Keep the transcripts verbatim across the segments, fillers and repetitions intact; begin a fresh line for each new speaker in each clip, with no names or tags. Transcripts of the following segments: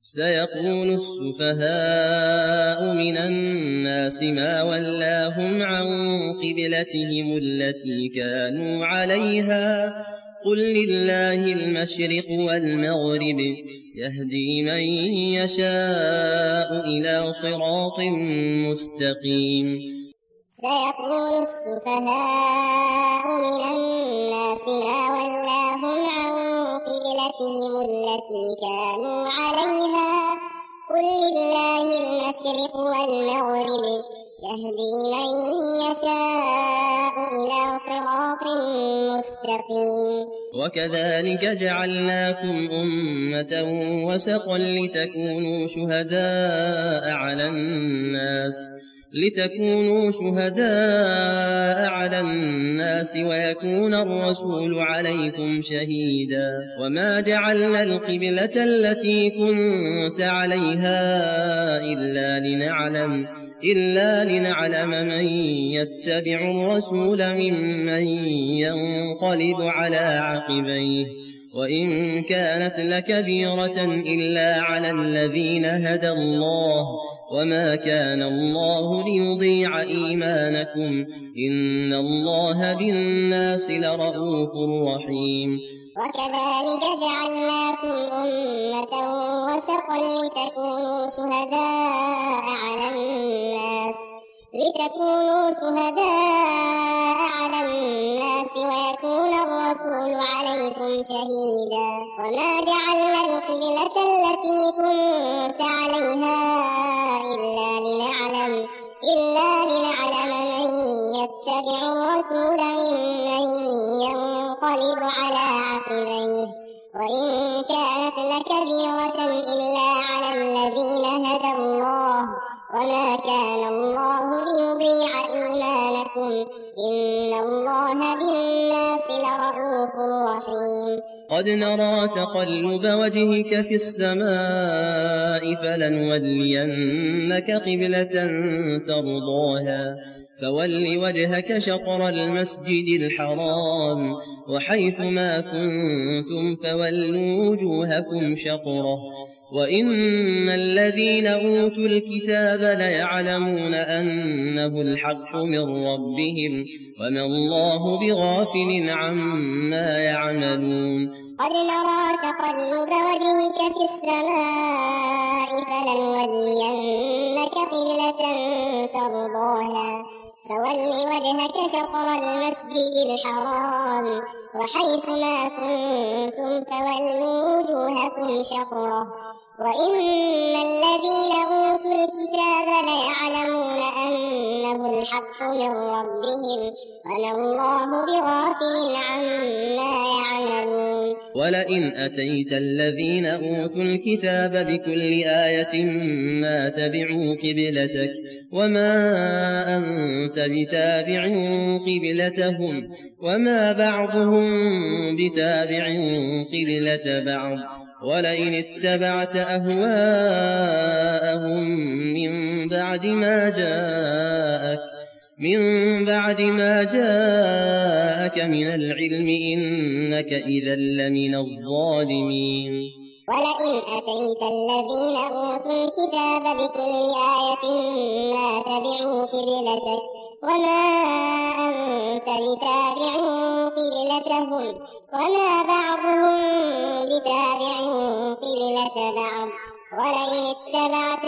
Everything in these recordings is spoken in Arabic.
سيقول السفهاء من الناس ما ولاهم عن قبلتهم التي كانوا عليها قل لله المشرق والمغرب يهدي من يشاء إلى صراط مستقيم.
سيقول السفهاء من الناس ما ولاهم عن قبلتهم التي كانوا عليها قل لله المشرق والمغرب يهدي من يشاء إلى صراط مستقيم.
وكذلك جعلناكم أمة وسطا لتكونوا شهداء على الناس لتكونوا شهداء على الناس ويكون الرسول عليكم شهيدا. وما جعلنا القبلة التي كنت عليها إلا لنعلم إلا لنعلم من يتبع الرسول ممن ينقلب على عقبيه وإن كانت لكبيرة إلا على الذين هدى الله وما كان الله ليضيع إيمانكم إن الله بالناس لرءوف رحيم.
وكذلك جعلناكم أمة وسطا لتكونوا شهداء على الناس لتكونوا شهداء على الناس ويكون الرسول عليكم شهيدا. وما جعلنا القبلة التي كنت عليها إلا لنعلم إلا لنعلم من يتبع الرسول ممن ينقلب على عقبيه وإن كانت لكبيرة إلا على الذين هدى الله وما كان الله ليضيع إيمانكم إن الله بالناس لرءوف رحيم.
قد نرى تقلب وجهك في السماء فلنولينك قبلة ترضاها فول وجهك شطر المسجد الحرام وحيث ما كنتم فولوا وجوهكم شطره وإن الذين أوتوا الكتاب ليعلمون أنه الحق من ربهم وما الله بغافل عما يعملون.
قد نرى تقلب وجهك في السماء فلنولينك قبلة ترضاها فول وجهك شطر المسجد الحرام وحيث ما كنتم فولوا وجوهكم شطره وإن الذين أوتوا الكتاب ليعلمون أنه الحق من ربهم وما الله بغافل عما يعملون.
ولئن أتيت الذين أوتوا الكتاب بكل آية ما تبعوا قبلتك وما أنت بتابع قبلتهم وما بعضهم بتابع قبلة بعض ولئن اتبعت أهواءهم من بعد ما جاءك من بعد ما جاءك من العلم إنك إذا لمن الظالمين.
ولئن أتيت الذين أوتوا الكتاب بكل آية ما تبعوا قبلتك وما أنت بتابع قبلتهم وما بعضهم بتابع قبلة بعض ولئن اتبعت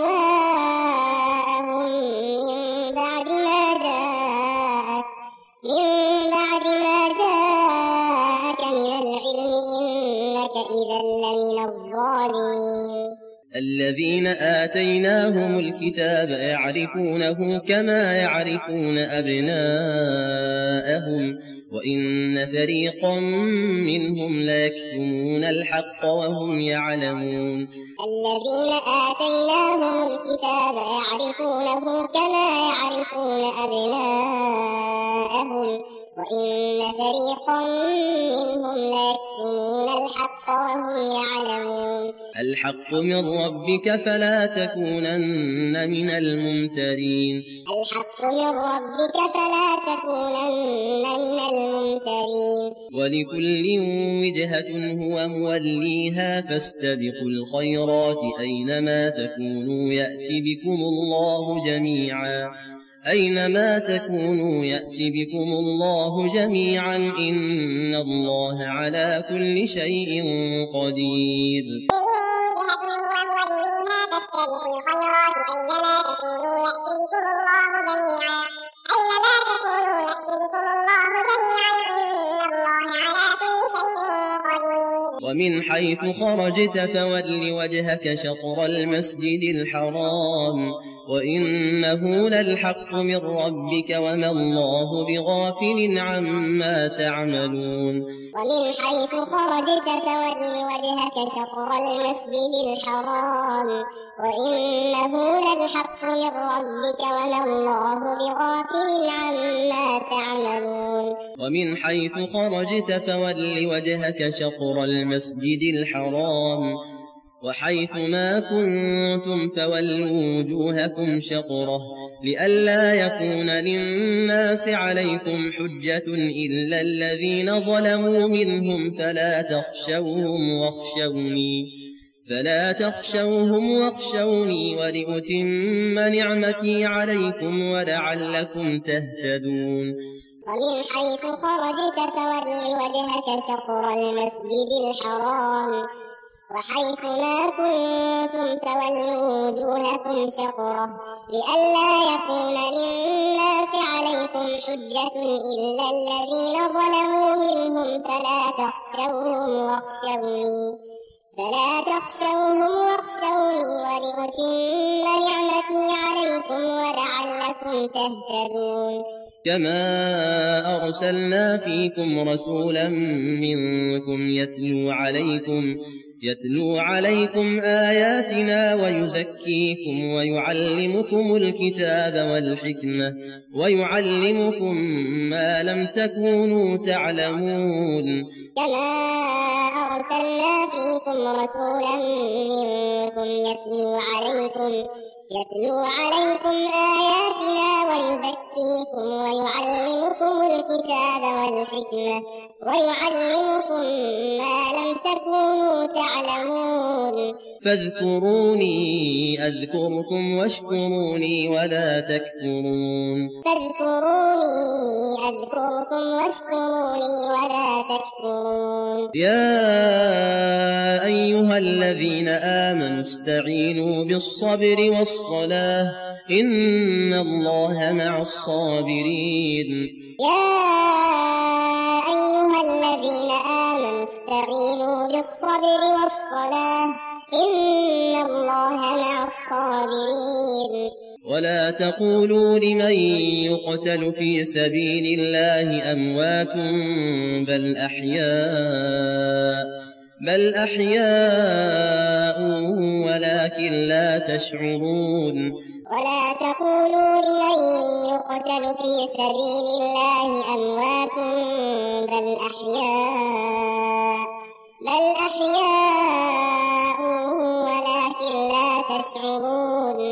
أهواءهم من بعد ما جاءك من بعد ما جاءك من العلم إنك إذا لمن الظالمين.
الذين آتيناهم الكتاب يعرفونه كما يعرفون أبناءهم وإن فريقا منهم ليكتمون الحق وهم يعلمون.
الذين آتيناهم الكتاب يعرفونه كما يعرفون أبناءهم وإن فريقا منهم ليكتمون الحق وهم يعلمون.
الحق من ربك فلا تكونن من الممترين
الحق من ربك فلا تكونن من الممترين
ولكل وجهة هو موليها فاستبقوا الخيرات أينما تكونوا يأت بكم الله جميعا أينما تكونوا يأت بكم الله جميعا إن الله على كل شيء قدير ومن حيث خرجت فول وجهك شطر المسجد الحرام وإنه للحق من ربك وما الله بغافل عما تعملون
ومن حيث خرجت فول وجهك شطر المسجد الحرام وإنه للحق من ربك وما الله بغافل عما تعملون
ومن حيث خرجت فول وجهك شطر المسجد الحرام وحيث ما كنتم فولوا وجوهكم شطره لئلا يكون للناس عليكم حجة إلا الذين ظلموا منهم فلا تخشوهم واخشوني فلا تخشوهم واخشوني ولأتم نعمتي عليكم ولعلكم تهتدون
ومن حيث خرجت فول وجهك شطر المسجد الحرام وحيث ما كنتم فولوا وجوهكم شطره لئلا يكون للناس عليكم حجة إلا الذين ظلموا منهم فلا تخشوهم واخشوني فلا تخشوهم واخشوني ولأتم نعمتي عليكم ولعلكم تهتدون
كما أرسلنا فيكم رسولا منكم يتلو عليكم يتلو عليكم آياتنا ويزكيكم ويعلمكم الكتاب والحكمة ويعلمكم ما لم تكونوا تعلمون
كما أرسلنا فيكم رسولا منكم يتلو عليكم يتلو عليكم آياتنا ويزكيكم ويعلمكم الكتاب والحكمة ويعلمكم ما لم تكونوا تعلمون
فاذكروني أذكركم واشكروني ولا تكفرون
فاذكروني أذكركم واشكروني ولا تكفرون
يا أيها الذين آمنوا استعينوا بالصبر والصلاة إن الله مع الصابرين
يا أيها الذين آمنوا استعينوا بالصبر والصلاة إن الله مع الصابرين
ولا تقولوا لمن يقتل في سبيل الله أموات بل أحياء بل أحياء ولكن لا تشعرون
ولا تقولوا لمن يقتل في سبيل الله أموات بل أحياء بل أحياء ولكن لا تشعرون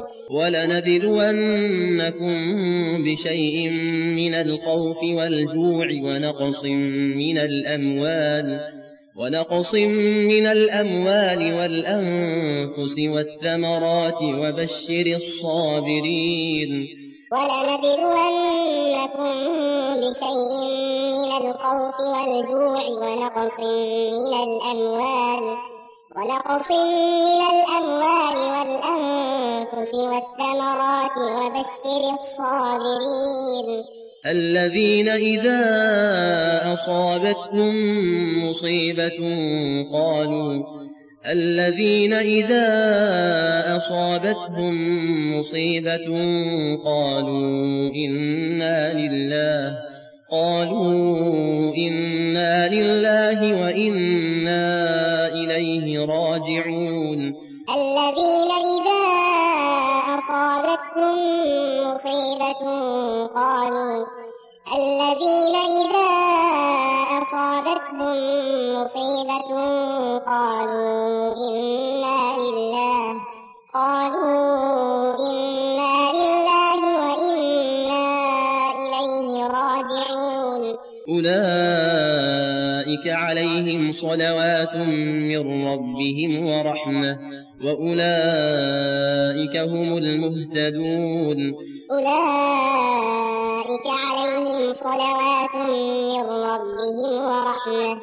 ولنبلونكم بشيء من الخوف والجوع ونقص من الأموال ونقص من الأموال والأنفس والثمرات وبشر الصابرين
ولنبلونكم بشيء من الخوف والجوع ونقص من الأموال ونقص من الأموال والأنفس والثمرات وبشر الصابرين
الذين إذا أصابتهم مصيبة قالوا الذين إذا أصابتهم مصيبة قالوا إنا لله قالوا إنا لله وإنا إليه راجعون
الذين إذا أصابتهم مصيبة قالوا الذين إذا أصابتهم مصيبة قالوا إنا لله قالوا إنا لله وإنا إليه راجعون
أولئك عليهم صلوات من ربهم ورحمة وأولئك هم المهتدون
أولئك عليهم صلوات من ربهم ورحمة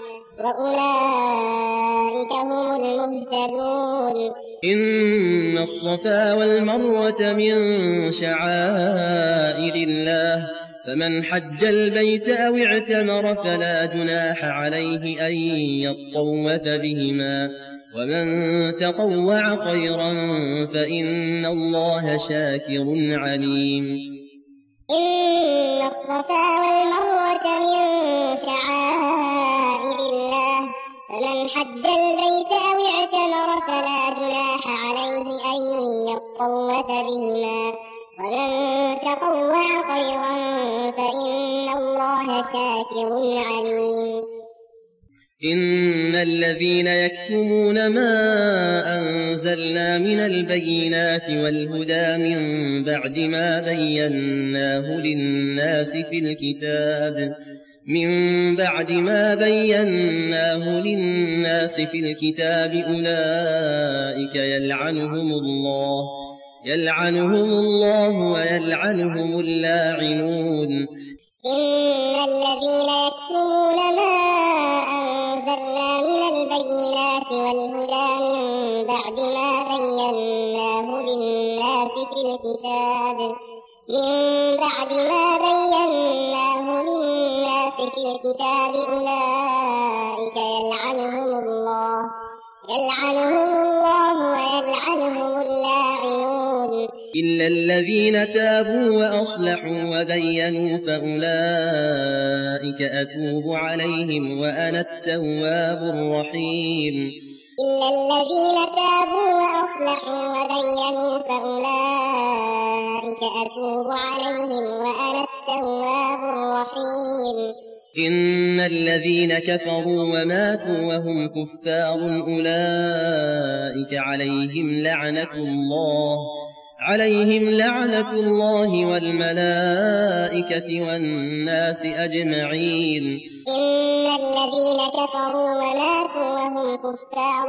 وأولئك هم المهتدون
إن الصفا والمروة من شعائر الله فمن حج البيت أو اعتمر فلا جناح عليه أن يطوف بهما ومن تطوع خيرا فإن الله شاكر عليم
إن الصفا والمروة من شعائر الله فمن حج البيت أو اعتمر فلا جناح عليه أن يطوف بهما ومن تطوع خيرا فإن الله شاكر عليم
إن الذين يكتمون ما أنزلنا من البينات والهدى من بعد ما بيناه للناس في الكتاب من بعد ما بيناه للناس في الكتاب أولئك يلعنهم الله يلعنهم الله ويلعنهم اللاعنون
إن الذين يكتمون ما أنزلنا من البينات والهدى من بعد ما بيناه للناس في الكتاب من بعد ما بيناه للناس في الكتاب أولئك يلعنهم الله يلعنهم الله ويلعنهم اللاعنون
إلا الذين تابوا وأصلحوا وبينوا فأولئك أتوب عليهم وأنا التواب الرحيم
إلا الذين تابوا وأصلحوا وبينوا فأولئك أتوب عليهم وأنا التواب الرحيم
إن الذين كفروا وماتوا وهم كفار أولئك عليهم لعنة الله عليهم لعنة الله والملائكة والناس أجمعين
إن الذين كفروا وماتوا وهم كفار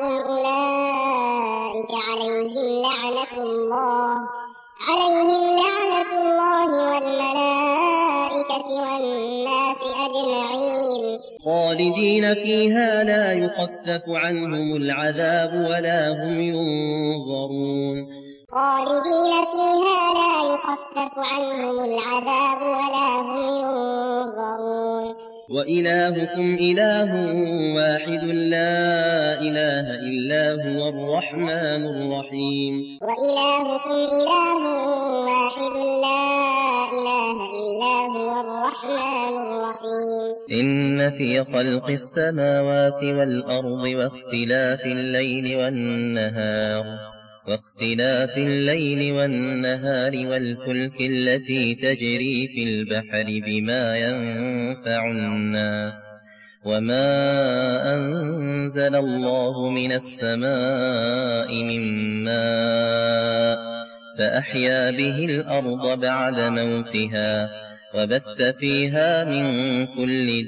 أولئك عليهم لعنة الله عليهم لعنة الله والملائكة والناس أجمعين
خالدين فيها لا يخفف عنهم العذاب ولا هم ينظرون
خالدين فيها لا يخفف عنهم العذاب ولا هم ينظرون
وإلهكم إله واحد لا إله إلا هو الرحمن الرحيم
وإلهكم إله واحد لا إله إلا هو الرحمن الرحيم
إن في خلق السماوات والأرض واختلاف الليل والنهار واختلاف الليل والنهار والفلك التي تجري في البحر بما ينفع الناس وما أنزل الله من السماء من ماء فأحيا به الأرض بعد موتها وبث فيها من كل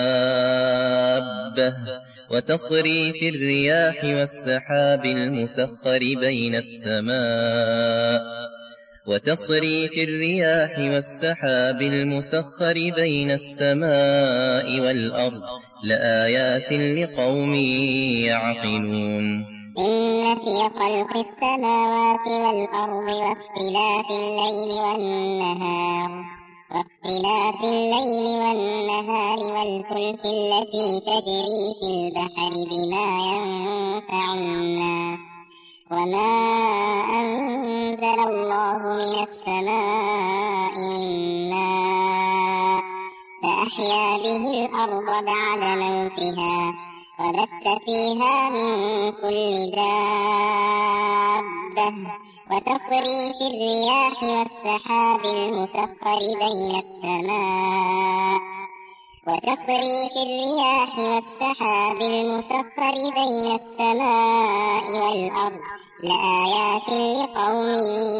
دابة وتصريف الرياح والسحاب المسخر بين السماء وتصريف الرياح والسحاب المسخر بين السماء والأرض لآيات لقوم يعقلون
إن في خلق السماوات والأرض واختلاف الليل والنهار واختلاف الليل والنهار والفلك التي تجري في البحر بما ينفع الناس وما أنزل الله من السماء من ماء فأحيا به الأرض بعد موتها وبث فيها من كل دابة وتصريف الرياح والسحاب المسخر بين السماء وتصريف الرياح والسحاب المسخر بين السماء والأرض لآيات لقوم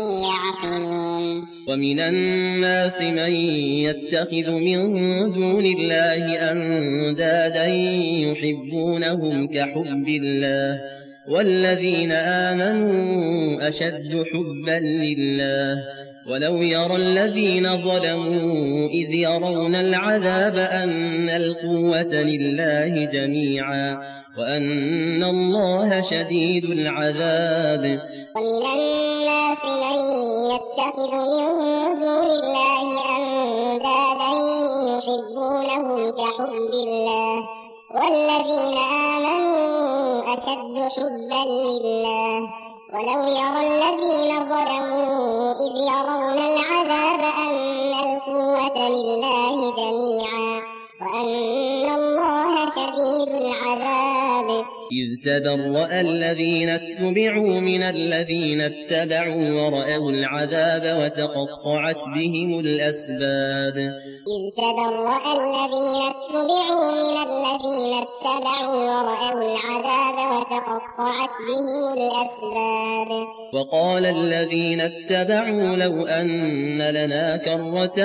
يعقلون.
ومن الناس من يتخذ من دون الله أندادا يحبونهم كحب الله والذين آمنوا أشد حبا لله ولو يرى الذين ظلموا إذ يرون العذاب أن القوة لله جميعا وأن الله شديد العذاب.
ومن الناس من يتخذ من دون الله أندادا يحبونهم كحب الله والذين آمنوا أشد حبا لله ولو يرى الذين ظلموا إذ يرون العذاب أن القوة لله جميعا وأن الله شديد العذاب.
إذ تبرأ الذين اتبعوا من الذين اتبعوا ورأوا العذاب وتقطعت بهم الأسباب.
إذ تبرأ الذين اتبعوا من الذين اتبعوا ورأوا العذاب وتقطعت بهم الأسباب.
وقال الذين اتبعوا لو أن لنا كرة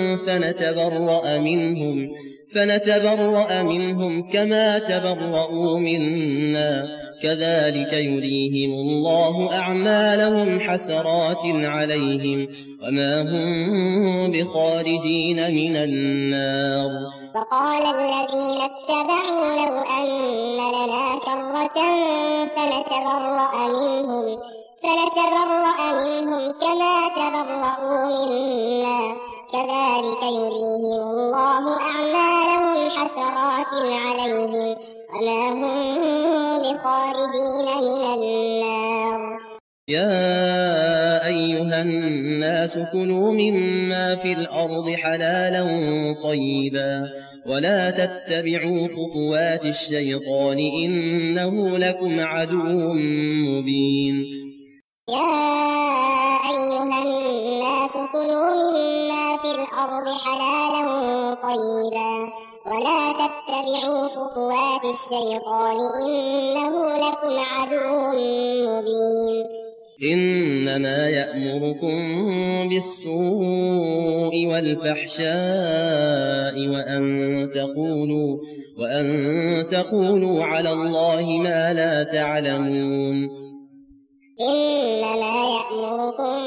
فنتبرأ منهم فنتبرأ منهم كما تبرؤوا منا كذلك يريهم الله أعمالهم حسرات عليهم وما هم بخارجين من النار.
وقال الذين اتبعوا لو أن لنا كرة فنتبرأ منهم فنتبرأ منهم كما تبرؤوا منا كذلك يريهم الله أعمالهم حسرات عليهم وما هم بخارجين من النار.
يا أيها الناس كلوا مما في الأرض حلالا طيبا ولا تتبعوا خطوات الشيطان إنه لكم عدو مبين.
يا أيها الناس كلوا مما في الأرض حلالا طيبا ولا تتبعوا خطوات الشيطان إنه لكم عدو مبين.
إنما يأمركم بالسوء والفحشاء وأن تقولوا وأن تقولوا على الله ما لا تعلمون.
إنما يأمركم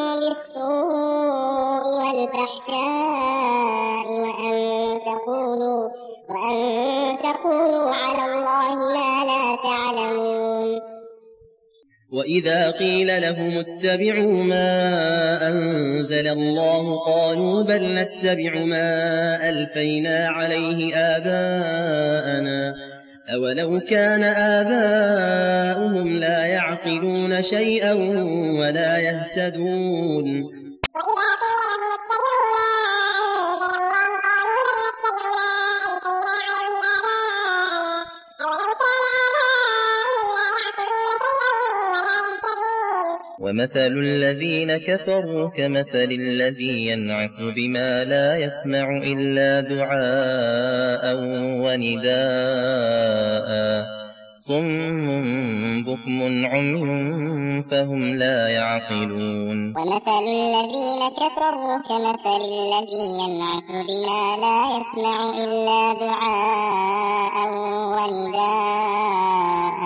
بالسوء والفحشاء وأن تقولوا وأن تقولوا على الله ما لا تعلمون.
وإذا قيل لهم اتبعوا ما أنزل الله قالوا بل نتبع ما ألفينا عليه آباءنا أولو كان آباؤهم لا يعقلون شيئا ولا يهتدون. ومثل الذين كفروا كمثل الذي ينعق بما لا يسمع إلا دعاء ونداء صم بكم عمي فهم لا يعقلون.
ومثل الذين كفروا كمثل الذي ينعق بما لا يسمع إلا دعاء ونداء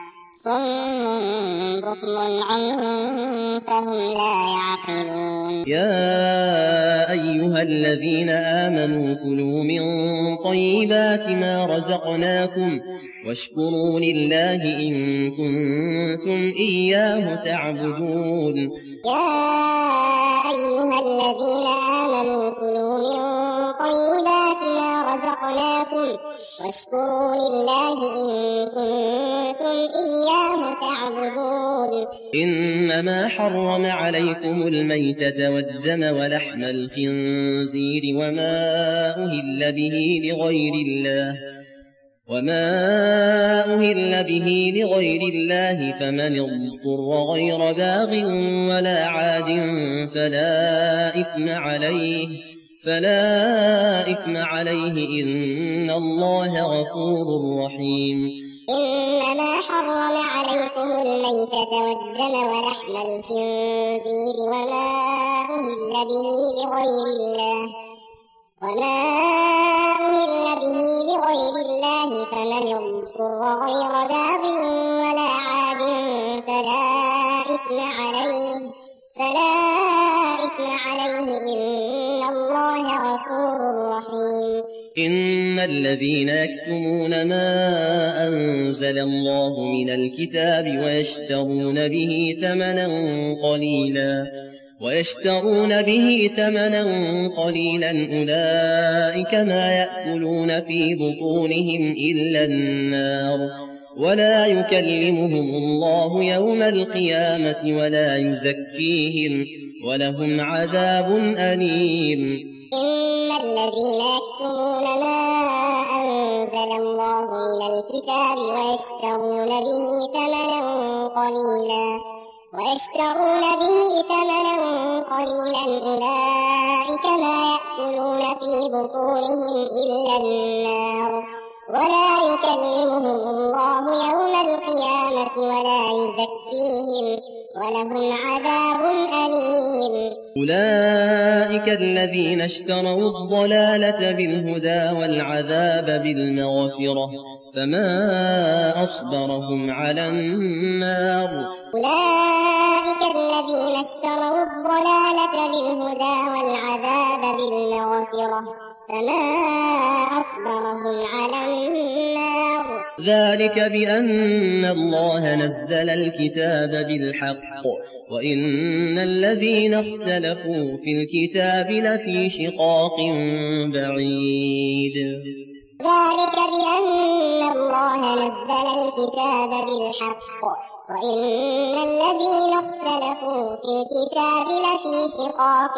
صم بكم عمي فهم لا يعقلون.
يا أيها الذين آمنوا كلوا من طيبات ما رزقناكم واشكروا لله إن كنتم إياه تعبدون.
يا أيها الذين آمنوا كلوا من طيبات ما رزقناكم واشكروا لله إن كنتم إياه تعبدون.
إنما حرم عليكم الميتة والدم ولحم الخنزير وما أهل به لغير الله وما أهل به لغير الله فمن اضطر غير باغ ولا عاد فلا إثم عليه فلا إثم عليه إن الله غفور رحيم.
إنما حرم عليكم الميتة والدم ولحم الخنزير وما أهل به لغير الله وما أهل به لغير الله فمن اضطر غير باغ ولا عاد فلا إثم عليه فلا إثم عليه إن الله غفور رحيم.
إن الذين يكتمون ما أنزل الله من الكتاب ويشترون به ثمنا قليلا ويشترون به ثمنا قليلا أولئك ما يأكلون في بطونهم إلا النار ولا يكلمهم الله يوم القيامة ولا يزكيهم ولهم عذاب أليم.
إن الذين يكتمون ما أنزل الله من الكتاب ويشترون به ثمنا قليلا ويشترون به ثمنا قليلا أولئك ما يأكلون في بطونهم إلا النار ولا يكلمهم الله يوم القيامة ولا يزكيهم ولهم عذاب أليم.
أولئك الذين اشتروا الضلالة بالهدى والعذاب بالمغفرة فما أصبرهم على النار.
أولئك الذين اشتروا الضلالة بالهدى والعذاب بالمغفرة فما أصبرهم على النار.
ذلك بأن الله نزل الكتاب بالحق وإن الذين اختلفوا في الكتاب لفي شقاق بعيد.
ذلك بأن الله نزل الكتاب بالحق وإن الذين اختلفوا في الكتاب لفي شقاق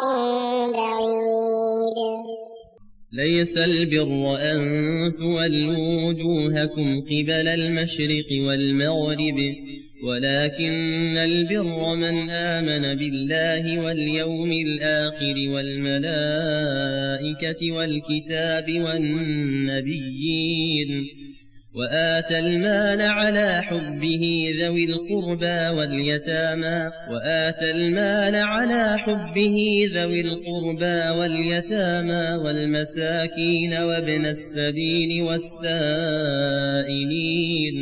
بعيد.
ليس البر أن تولوا وجوهكم قبل المشرق والمغرب ولكن البر من آمن بالله واليوم الآخر والملائكة والكتاب والنبيين وآتى المال على حبه ذوي القربى واليتامى وآتى المال على حبه ذوي القربى واليتامى والمساكين وابن السبيل والسائلين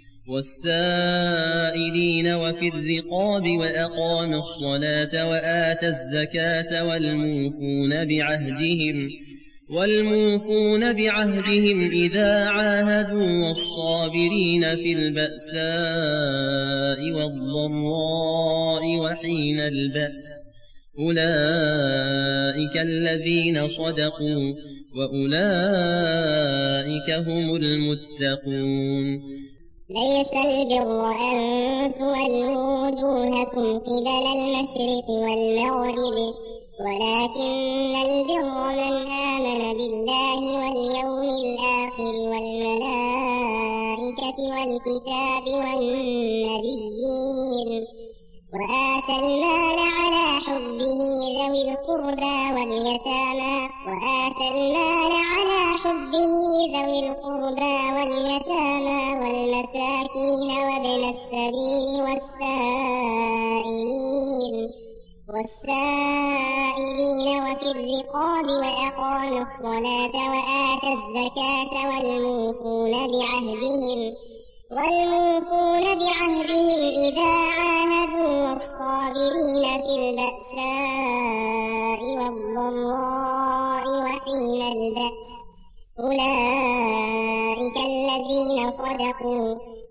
والسائلين وفي الرقاب وأقام الصلاة وآتى الزكاة والموفون بعهدهم والموفون بعهدهم إذا عاهدوا والصابرين في البأساء والضراء وحين البأس أولئك الذين صدقوا وأولئك هم المتقون.
ليس البر أن تولوا وجوهكم قبل المشرق والمغرب ولكن البر من آمن بالله واليوم الآخر والملائكة والكتاب والنبيين وآتى المال على حبه ذوي القربى واليتامى وآتى المال على حبه ذوي القربى واليتامى والمساكين وابن السبيل والسائلين والسائلين وفي الرقاب وأقام الصلاة وآتى الزكاة والموفون بعهدهم والموفون بعهدهم إذا عاهدوا والصابرين في البأساء والضراء وحين البأس أولئك الذين صدقوا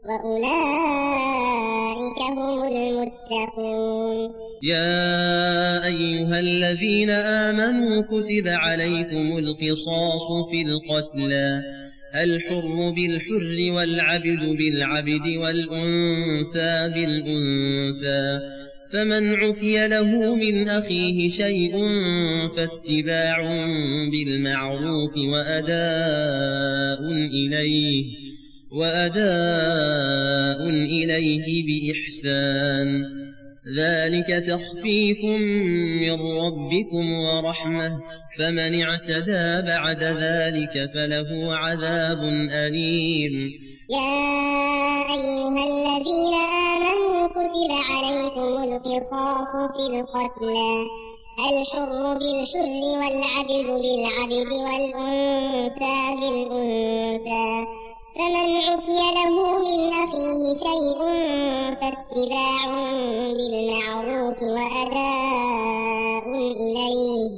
وأولئك هم المتقون.
يا أيها الذين آمنوا كتب عليكم القصاص في القتلى الحر بالحر والعبد بالعبد والأنثى بالأنثى فمن عفي له من أخيه شيء فاتباع بالمعروف وأداء إليه وأداء إليه بإحسان ذلك تخفيف من ربكم ورحمة فمن اعتدى بعد ذلك فله عذاب أليم.
يا أيها الذين آمنوا كتب عليكم القصاص في القتلى الحر بالحر والعبد بالعبد والأنثى بالأنثى فمن عفي له من أخيه شيء فاتباع بالمعروف وأداء إليه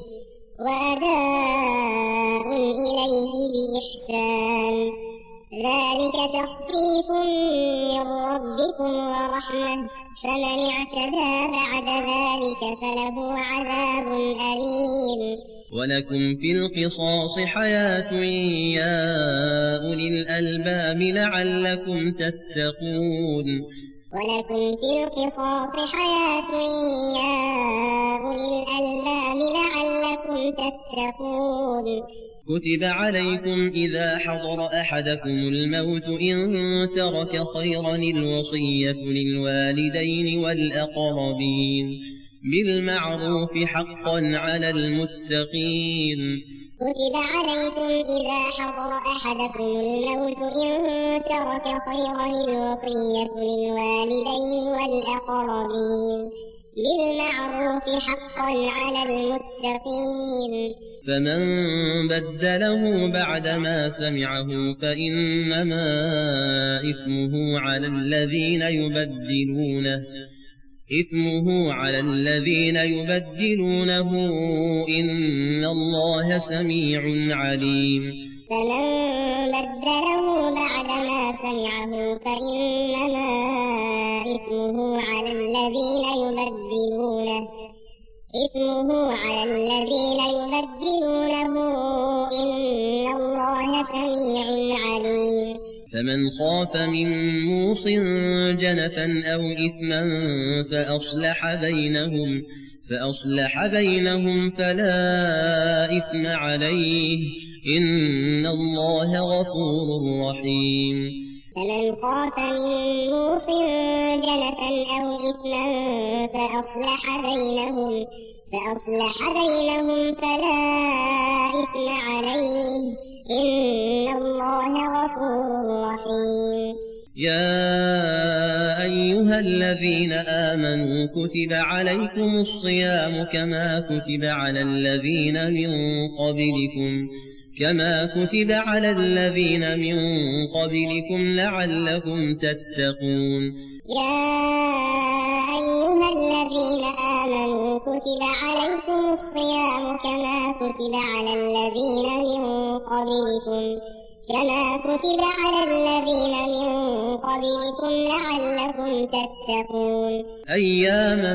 وأداء إليه بإحسان ذلك تخفيف من ربكم ورحمة فمن اعتدى بعد ذلك فله عذاب أليم.
ولكم في القصاص حياة يا أولي الألباب لعلكم تتقون.
ولكم في القصاص حياة يا أولي الألباب لعلكم تتقون.
كتب عليكم إذا حضر أحدكم الموت إن ترك خيرا الوصية للوالدين والأقربين بالمعروف حقا على المتقين.
كتب عليكم إذا حضر أحدكم الموت إن ترك خيرا الوصية للوالدين والأقربين بالمعروف حقا على المتقين.
فمن بدله بعدما سمعه فإنما إثمه على الذين يبدلونه إثمه على الذين يبدلونه إن الله سميع عليم.
فمن بدله بعدما سمعه فإنما إثمه على الذين يبدلونه إثمه على الذين يبدلونه إن الله سميع عليم.
فمن خاف من موص جنفا أو إثما فأصلح بينهم فأصلح بينهم فلا إثم عليه إن الله غفور رحيم.
فمن خاف من موص جنفا أو إثما فأصلح بينهم فأصلح بينهم فلا إثم عليه إن الله غفور رحيم.
يا أيها الذين آمنوا كتب عليكم الصيام كما كتب على الذين من قبلكم كما كتب على الذين من قبلكم لعلكم تتقون.
يا أيها الذين آمنوا كتب عليكم الصيام كما كتب على الذين من قبلكم كما كتب على الذين من قبلكم لعلكم تتقون.
أياما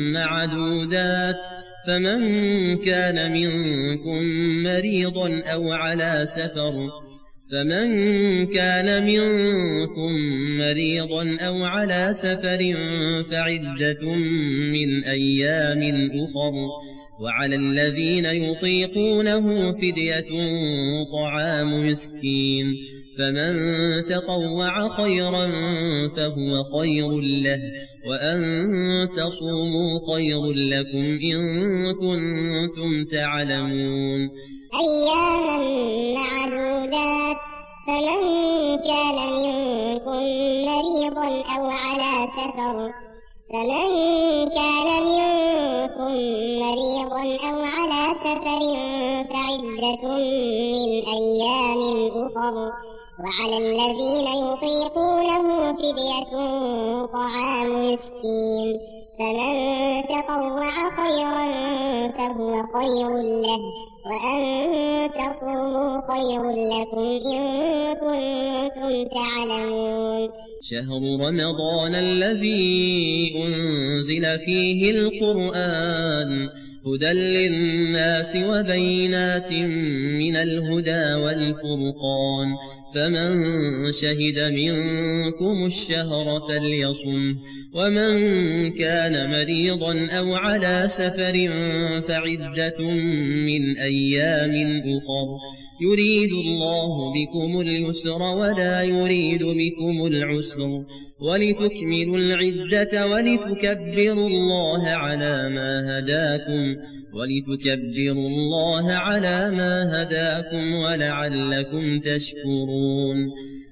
معدودات فمن كان منكم مريضا أو على سفر فمن كان منكم مريضا أو على سفر فعدة من أيام أخر وعلى الذين يطيقونه فدية طعام مسكين فمن تطوع خيرا فهو خير له وأن تصوموا خير لكم إن كنتم تعلمون.
أياما معدودات فمن كان منكم مريضا أو على سفر فمن كان منكم مريضا أو على سفر فعدة من أيام أخر وعلى الذين يطيقونه فدية طعام مسكين فمن تطوع خيرا فهو خير له وأن تصوموا خير لكم إن كنتم تعلمون.
شهر رمضان الذي أنزل فيه القرآن هدى للناس وبينات من الهدى والفرقان فمن شهد منكم الشهر فليصم ومن كان مريضا أو على سفر فعدة من أيام أخر يريد الله بكم اليسر ولا يريد بكم العسر ولتكملوا العدة ولتكبروا الله على ما هداكم ولتكبروا الله على ما هداكم ولعلكم تشكرون.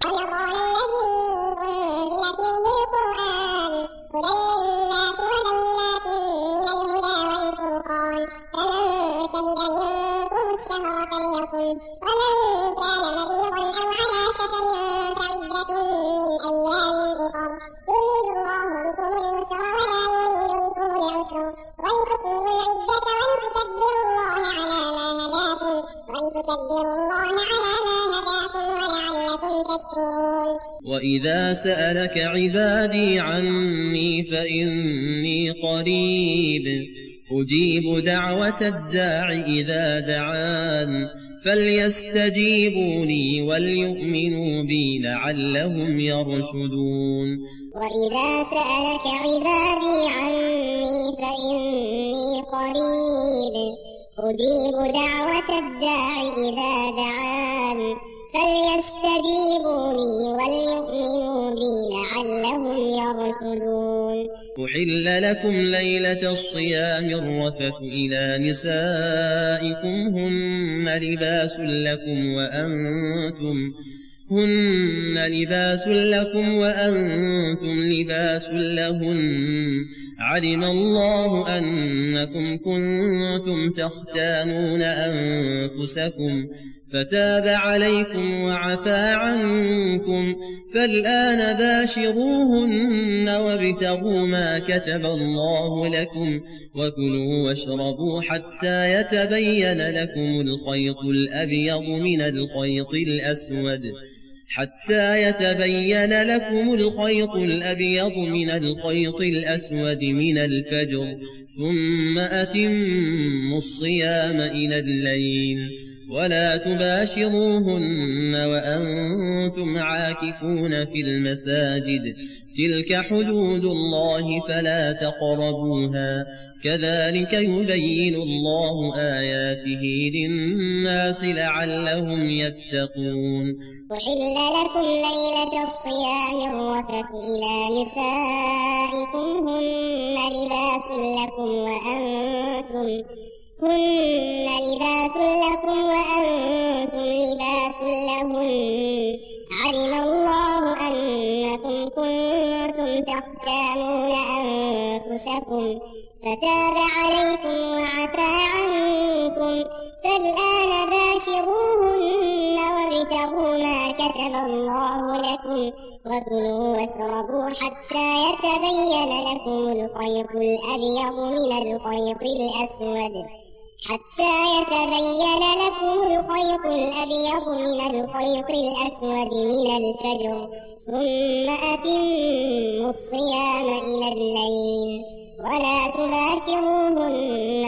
وإذا سألك عبادي عني فإني قريب أجيب دعوة الداع إذا دعان فليستجيبوا لي وليؤمنوا بي لعلهم يرشدون.
وإذا سألك عبادي عني فإني قريب أجيب دعوة الداع إذا دعان فليستجيبوا لي وليؤمنوا بي لعلهم يرشدون.
أحل لكم ليلة الصيام الرفث إلى نسائكم هن لباس لكم وأنتم هن لباس لكم وأنتم لباس لهن علم الله أنكم كنتم تختانون أنفسكم فتاب عليكم وعفى عنكم فالآن باشروهن وابتغوا ما كتب الله لكم وكلوا واشربوا حتى يتبين لكم الخيط الأبيض من الخيط الأسود حتى يتبين لكم الخيط الأبيض من الخيط الأسود من الفجر ثم أتموا الصيام إلى الليل ولا تباشروهن وأنتم عاكفون في المساجد تلك حدود الله فلا تقربوها كذلك يبين الله آياته للناس لعلهم يتقون.
أحل لكم ليلة الصيام الرفث إلى نسائكم هن لباس لكم وأنتم هن لباس لكم وأنتم لباس لهن علم الله أنكم كنتم تختانون أنفسكم فتاب عليكم وعفى عنكم فالآن باشروهن وابتغوا ما كتب الله لكم وكلوا واشربوا حتى يتبين لكم الخيط الأبيض من الخيط الأسود حتى يتبين لكم الخيط الأبيض من الخيط الأسود من الفجر ثم أتموا الصيام إلى الليل ولا تباشروهن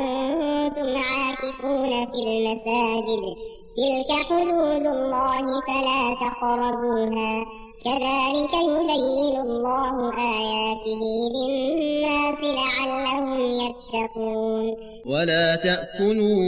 وأنتم عاكفون في المساجد تلك حدود الله فلا تقربوها كذلك يبين الله آياته للناس لعلهم يتقون.
ولا تأكلوا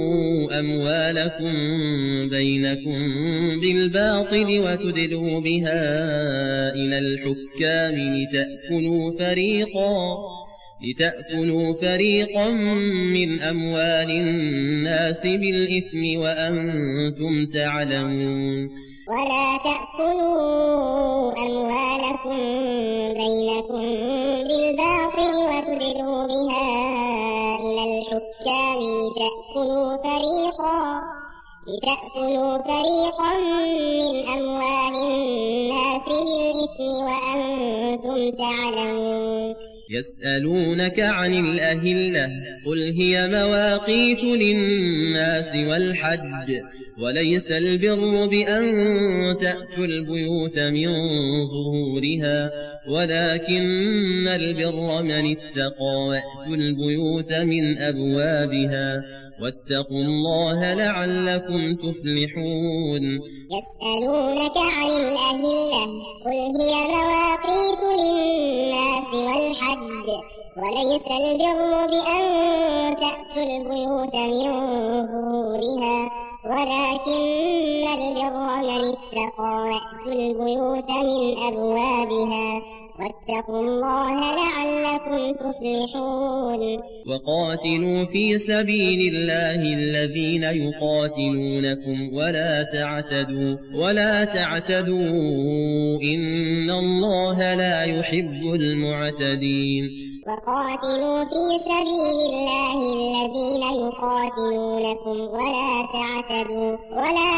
أموالكم بينكم بالباطل وتدلوا بها إلى الحكام لتأكلوا فريقا لتأكلوا فريقا من أموال الناس بالإثم وأنتم تعلمون.
ولا تأكلوا أموالكم بينكم بالباطل وتدلوا بها إلى الحكام لتأكلوا فريقا لتأكلوا فريقا من أموال الناس بالإثم وأنتم تعلمون.
يسألونك عن الأهلة قل هي مواقيت للناس والحج وليس البر بأن تأتوا البيوت من ظهورها ولكن البر من اتقى وأتوا البيوت من أبوابها واتقوا الله لعلكم تفلحون.
يسألونك عن الأهلة قل هي مواقيت للناس والحج وليس البر بأن تأتوا البيوت من ظهورها ولكن البر من اتقى وأتوا البيوت من أبوابها واتقوا الله لعلكم تفلحون.
وقاتلوا في سبيل الله الذين يقاتلونكم ولا تعتدوا ولا تعتدوا إن الله لا يحب المعتدين.
وقاتلوا في سبيل الله الذين يقاتلونكم ولا تعتدوا ولا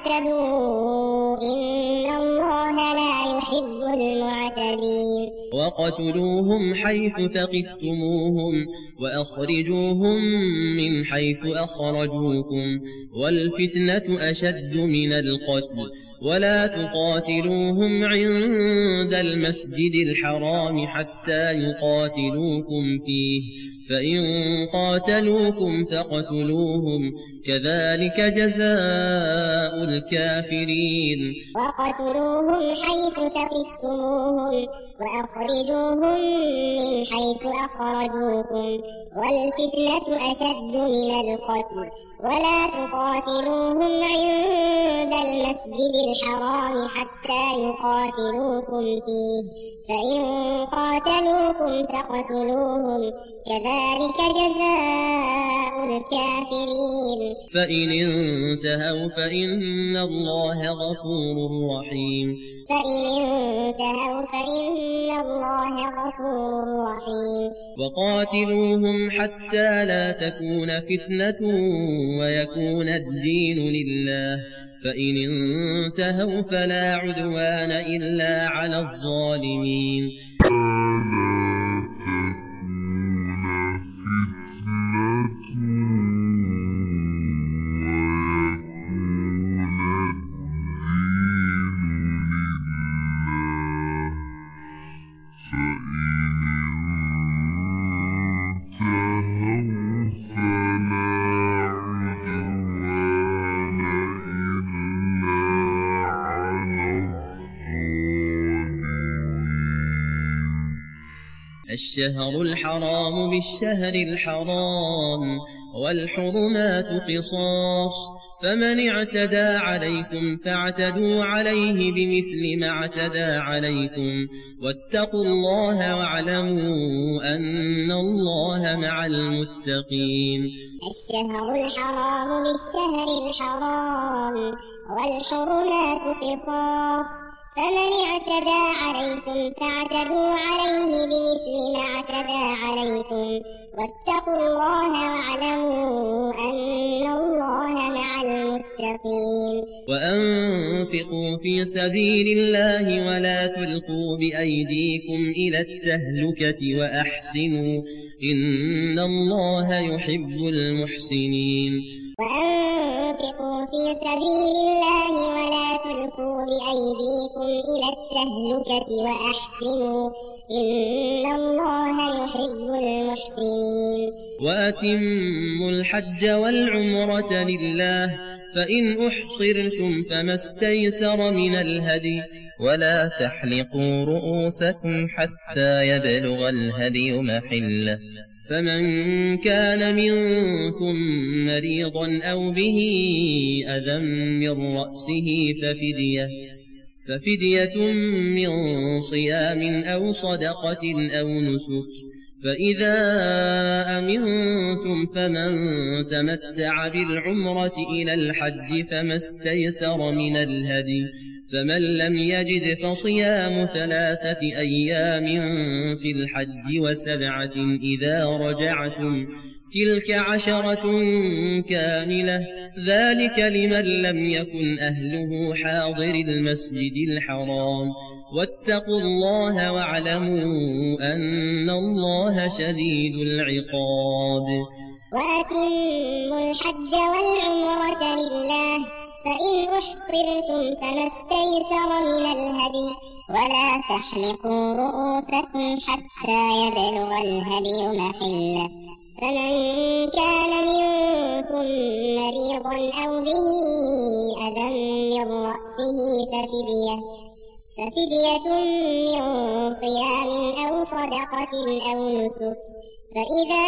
تعتدوا إن الله لا يحب المعتدين.
وقتلوهم حيث ثقفتموهم وأخرجوهم من حيث أخرجوكم والفتنة أشد من القتل ولا تقاتلوهم عند المسجد الحرام حتى يقاتلوكم فيه فإن قاتلوكم فاقتلوهم كذلك جزاء الكافرين.
وقتلوهم حيث ثقفتموهم وأخرجوهم من حيث أخرجوكم والفتنة أشد من القتل ولا تقاتلوهم عند المسجد الحرام حتى يقاتلوكم فيه فإن قاتلوكم فاقتلوهم كذلك جزاء الكافرين.
فإن انتهوا فإن الله غفور رحيم.
فإن انتهوا فإن الله غفور رحيم.
وقاتلوهم حتى لا تكون فتنة ويكون الدين لله فإن انتهوا فلا عدوان إلا على الظالمين. الشهر الحرام بالشهر الحرام والحرمات قصاص فمن اعتدى عليكم فاعتدوا عليه بمثل ما اعتدى عليكم واتقوا الله واعلموا أن الله مع المتقين.
الشهر الحرام بالشهر الحرام والحرمات قصاص فمن اعتدى عليكم فاعتدوا عليه بمثل ما اعتدى عليكم واتقوا الله واعلموا أن الله مع المتقين.
وأنفقوا في سبيل الله ولا تلقوا بأيديكم إلى التهلكة وأحسنوا إن الله يحب المحسنين.
وأنفقوا في سبيل الله ولا تلقوا بأيديكم إلى التهلكة وأحسنوا إن الله يحب المحسنين.
وأتموا الحج والعمرة لله فإن أحصرتم فما استيسر من الهدي
ولا تحلقوا رؤوسكم حتى يبلغ الهدي محله
فمن كان منكم مريضا أو به أذى من رأسه ففدية ففدية من صيام أو صدقة أو نسك فإذا أمنتم فمن تمتع بالعمرة إلى الحج فما استيسر من الهدي فمن لم يجد فصيام ثلاثة أيام في الحج وسبعة إذا رجعتم تلك عشرة كاملة ذلك لمن لم يكن أهله حاضر المسجد الحرام واتقوا الله واعلموا أن الله شديد العقاب.
وأتموا الحج والعمرة لله فإن أحصرتم فما استيسر من الهدي ولا تحلقوا رؤوسكم حتى يبلغ الهدي محله فمن كان منكم مريضا أو به أذى من رأسه ففدية ففدية من صيام أو صدقة أو نسك فإذا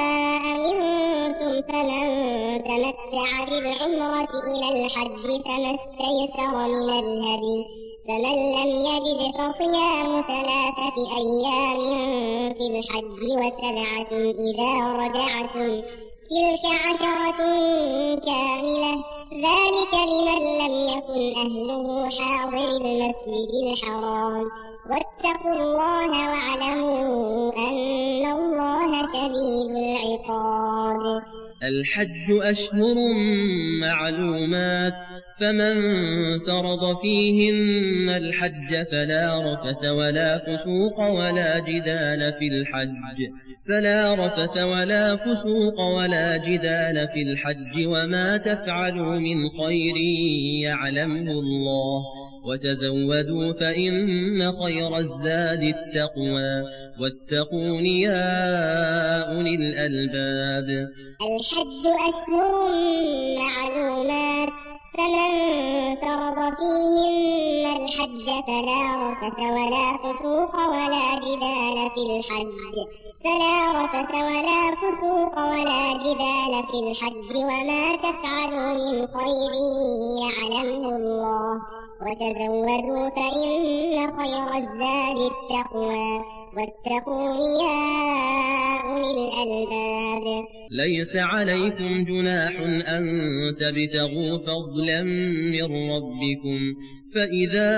أمنتم فمن تمتع بالعمرة إلى الحج فما استيسر من الهدي فمن لم يجد فصيام ثلاثة أيام في الحج وسبعة إذا رجعتم تلك عشرة كاملة ذلك لمن لم يكن أهله حاضر المسجد الحرام واتقوا الله واعلموا أن الله شديد العقاب.
الحج أشهر معلومات فمن فرض فيهن الحج فلا رفث ولا فسوق ولا جدال في الحج فلا رفث ولا فسوق ولا جدال في الحج وما تفعلوا من خير يعلمه الله وتزودوا فإن خير الزاد التقوى واتقون يا أولي الألباب.
الحج أشهر معلومات فمن فرض فيهن الحج فلا رفث ولا فسوق ولا جدال في الحج فلا رفث ولا فسوق ولا جدال في الحج وما تفعلوا من خير يعلمه الله وتزودوا فإن خير الزاد التقوى واتقون يا أولي الألباب.
ليس عليكم جناح أن تبتغوا فضلا من ربكم فإذا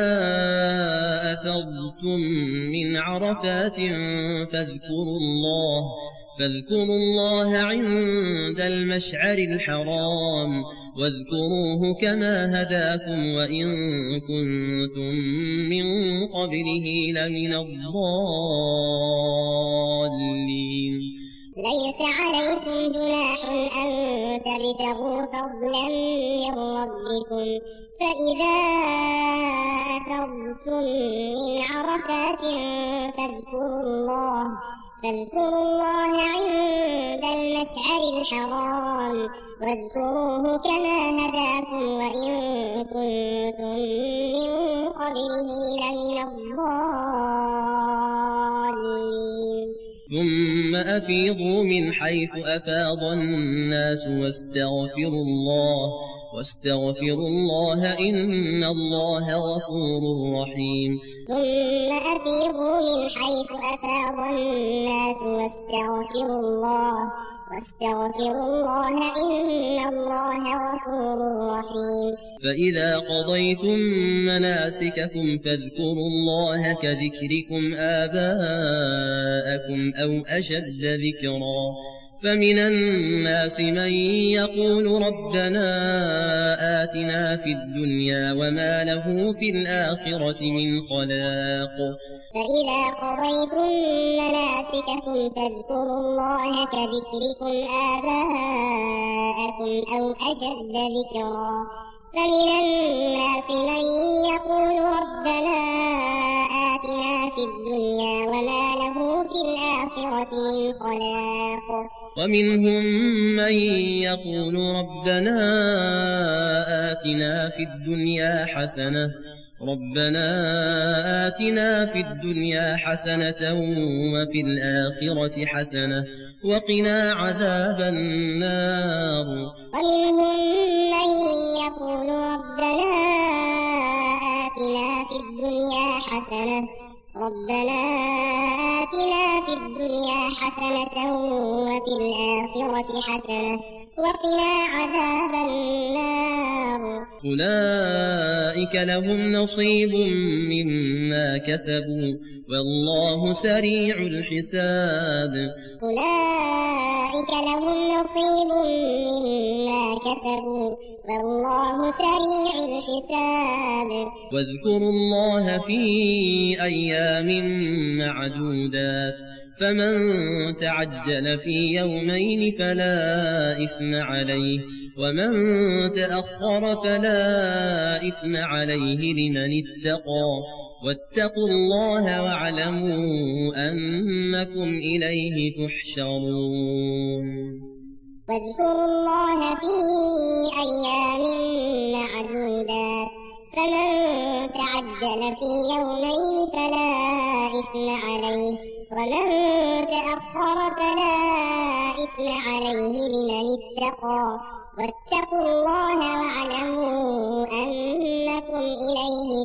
أفضتم من عرفات فاذكروا الله فاذكروا الله عند المشعر الحرام واذكروه كما هداكم وإن كنتم من قبله لمن الضالين.
ليس عليكم جناح أن تبتغوا فضلا من ربكم فإذا أفضتم من عرفات فاذكروا الله فاذكروا الله عند المشعر الحرام واذكروه كما هداكم وإن كنتم من قبله لمن الضالين.
ثم أفيضوا من حيث أفاض الناس واستغفروا الله واستغفروا الله إن الله غفور رحيم.
ثم أفيضوا من حيث أفاض الناس واستغفروا الله واستغفروا الله إن الله غفور رحيم.
فإذا قضيتم مناسككم فاذكروا الله كذكركم آباءكم أو أشد ذكرا فمن الناس من يقول ربنا آتنا في الدنيا وما له في الآخرة من خلاق.
فإذا قضيتم مناسككم فاذكروا الله كذكركم آباءكم أو أشد ذكرا فمن الناس من يقول ربنا آتنا في الدنيا وما له في الآخرة من خلاق.
ومنهم من يقول ربنا آتنا في الدنيا حسنة ربنا آتنا في الدنيا حسنة وفي الآخرة حسنة وقنا عذاب النار.
ومنهم من يقول ربنا آتنا في الدنيا حسنة ربنا آتنا في الدنيا حسنة وفي الآخرة حسنة وقنا عذاب النار.
أولئك لهم نصيب مما كسبوا والله سريع الحساب.
أولئك لهم نصيب مما كسبوا والله سريع الحساب.
واذكروا الله في أيام معدودات فمن تعجل في يومين فلا إثم عليه ومن تأخر فلا إثم عليه لمن اتقى واتقوا الله واعلموا أنكم إليه تحشرون.
واذكروا الله في أيام معدودات فمن تعجل في يومين فلا إثم عليه ومن تأخر فلا إثم عليه لمن اتقى واتقوا الله واعلموا أنكم إليه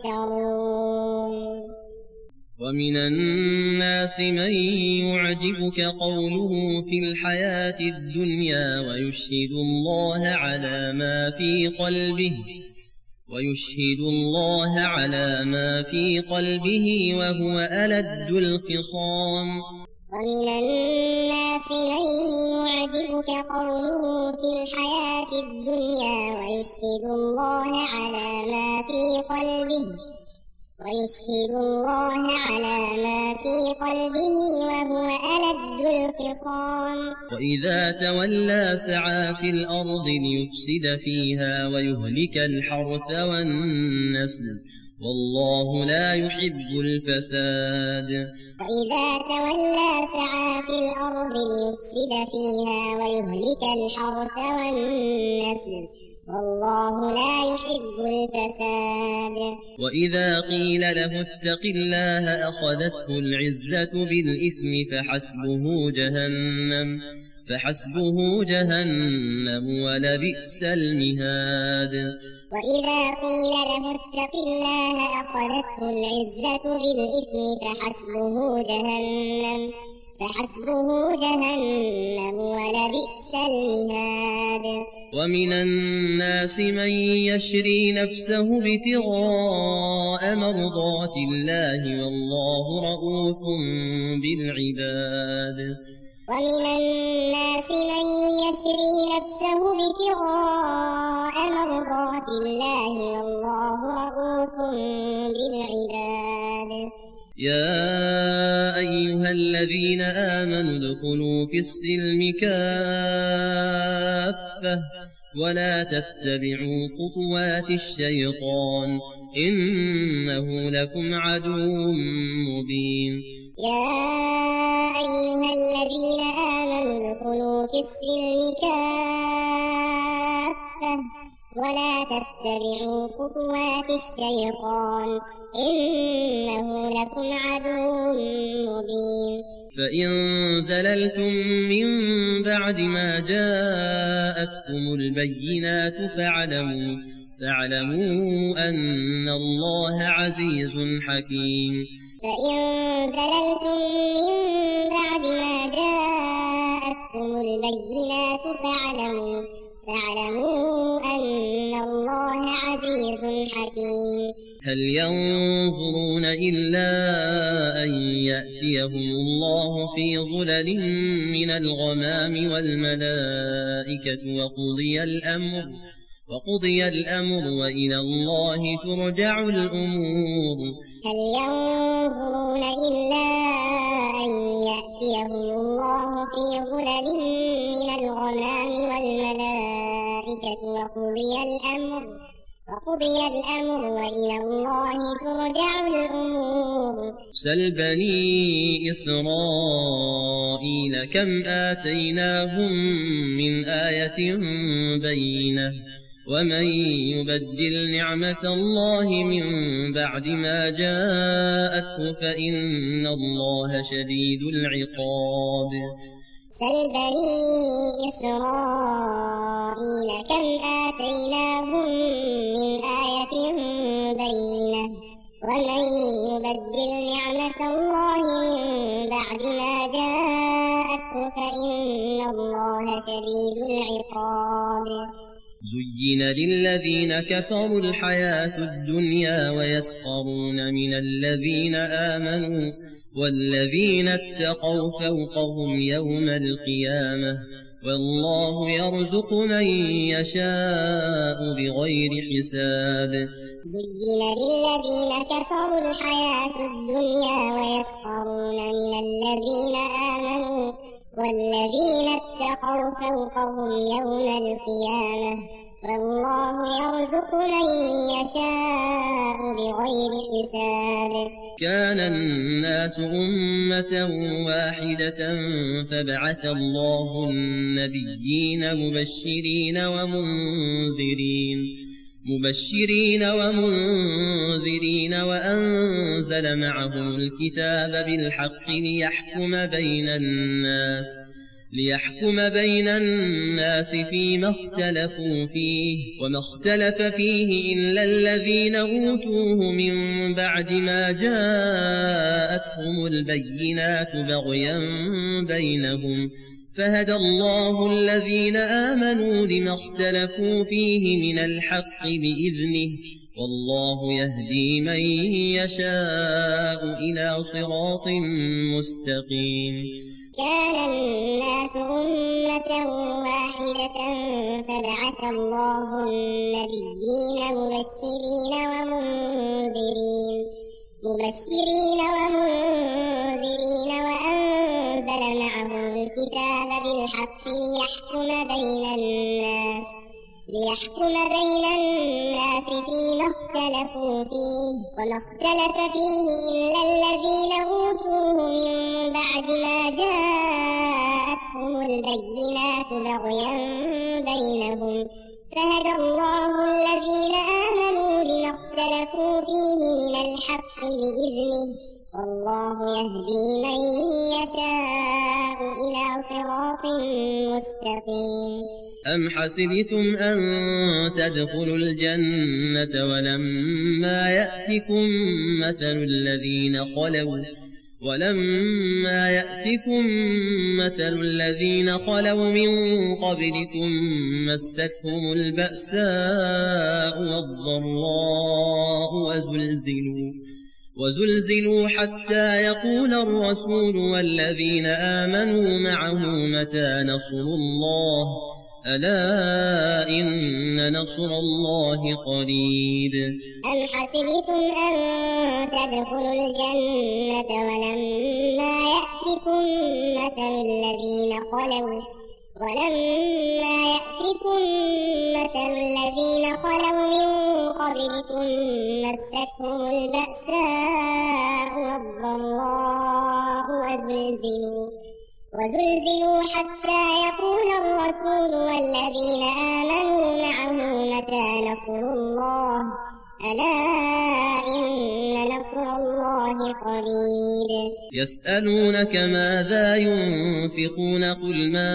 تحشرون.
ومن الناس من يعجبك قوله في الحياة الدنيا ويشهد الله على ما في قلبه ويشهد الله على ما في قلبه وهو ألد الخصام.
ومن الناس من يعجبك قوله في الحياة الدنيا ويشهد الله على ما في قلبه ويشهد الله على ما في قلبه وهو ألد الخصام.
وإذا تولى سعى في الأرض ليفسد فيها ويهلك الحرث والنسل والله لا يحب الفساد.
وإذا تولى سعى في الأرض ليفسد فيها ويهلك الحرث والنسل والله لا يحب الفساد.
وإذا قيل له اتق الله أخذته العزة بالإثم فحسبه جهنم فحسبه جهنم ولبئس المهاد.
وإذا قيل له اتق الله أخذته العزة بالإثم فحسبه جهنم فحسبه جهنم ولبئس المهاد.
ومن الناس من يشري نفسه ابتغاء مرضات الله والله رؤوف بالعباد.
ومن الناس من يشري نفسه ابتغاء مرضات الله والله رؤوف بالعباد.
يا أيها الذين آمنوا ادخلوا في السلم كافة ولا تتبعوا خطوات الشيطان إنه لكم عدو مبين.
يا أيها الذين آمنوا ادخلوا في السلم كافة ولا تتبعوا خطوات الشيطان إنه لكم عدو مبين.
فإن زللتم من بعد ما جاءتكم البينات فاعلموا فاعلموا أن الله عزيز حكيم.
فإن زللتم من بعد ما جاءتكم البينات فاعلموا فاعلموا أن الله عزيز حكيم.
هل ينظرون إلا أن يأتيهم الله في ظلل من الغمام والملائكة وقضي الأمر وقضي الأمر وإلى الله ترجع الأمور.
هل ينظرون إلا أن يأتيهم الله في ظلل من الغمام والملائكة وقضي الأمر وقضي الأمر وإلى الله ترجع الأمور.
سل بني إسرائيل كم آتيناهم من آية بينة ومن يبدل نعمة الله من بعد ما جاءته فإن الله شديد العقاب.
سل بني إسرائيل كم آتيناهم من آية بينة ومن يبدل نعمة شديد العقاب.
زين للذين كفروا الحياة الدنيا ويسخرون من الذين آمنوا والذين اتقوا فوقهم يوم القيامة والله يرزق من يشاء بغير حساب.
زين للذين كفروا الحياة الدنيا ويسخرون من الذين آمنوا والذين اتقوا فوقهم يوم القيامة والله يرزق من يشاء بغير حساب.
كان الناس أمة واحدة فبعث الله النبيين مبشرين ومنذرين مبشرين ومنذرين وأنزل معهم الكتاب بالحق ليحكم بين الناس ليحكم بين الناس فيما اختلفوا فيه وما اختلف فيه إلا الذين أوتوه من بعد ما جاءتهم البينات بغيا بينهم فهدى الله الذين آمنوا لما اختلفوا فيه من الحق بإذنه والله يهدي من يشاء إلى صراط مستقيم.
كان الناس أمة واحدة فبعث الله النبيين مبشرين ومنذرين مبشرين ومنذرين وأنزل معهم الكتاب بالحق ليحكم بين الناس ليحكم بين الناس فيما اختلفوا فيه وما اختلف فيه إلا الذين أوتوه من بعد ما جاءتهم البينات بغيا بينهم فهدى الله الذين آمنوا لما اختلفوا فيه من الحق بإذنه والله يهدي من يشاء إلى صراط مستقيم.
أم حسبتم أن تدخلوا الجنة ولما يأتكم مثل الذين خلوا ولما يأتكم مثل الذين خلوا من قبلكم مستهم البأساء والضراء وزلزلوا وزلزلوا حتى يقول الرسول والذين آمنوا معه متى نصر الله ألا إن نصر الله قريب.
أم حسبتم أن تدخلوا الجنة ولما يأتكم مثل الذين خلوا ولما يأتكم مثل الذين خلوا من قبلكم مستهم البأساء والضراء وزلزلوا وزلزلوا حتى يقول الرسول والذين آمنوا معه متى نصر الله ألا إن نصر الله قريب.
يسألونك ماذا ينفقون قل ما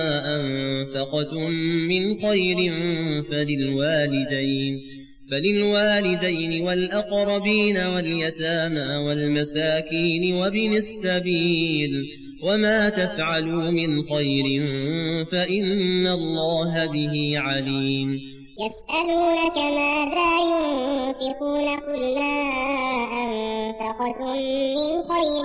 أنفقتم من خير فللوالدين فللوالدين والأقربين واليتامى والمساكين وابن السبيل وما تفعلوا من خير فإن الله به عليم.
يسألونك ماذا ينفقون قل ما أنفقتم من خير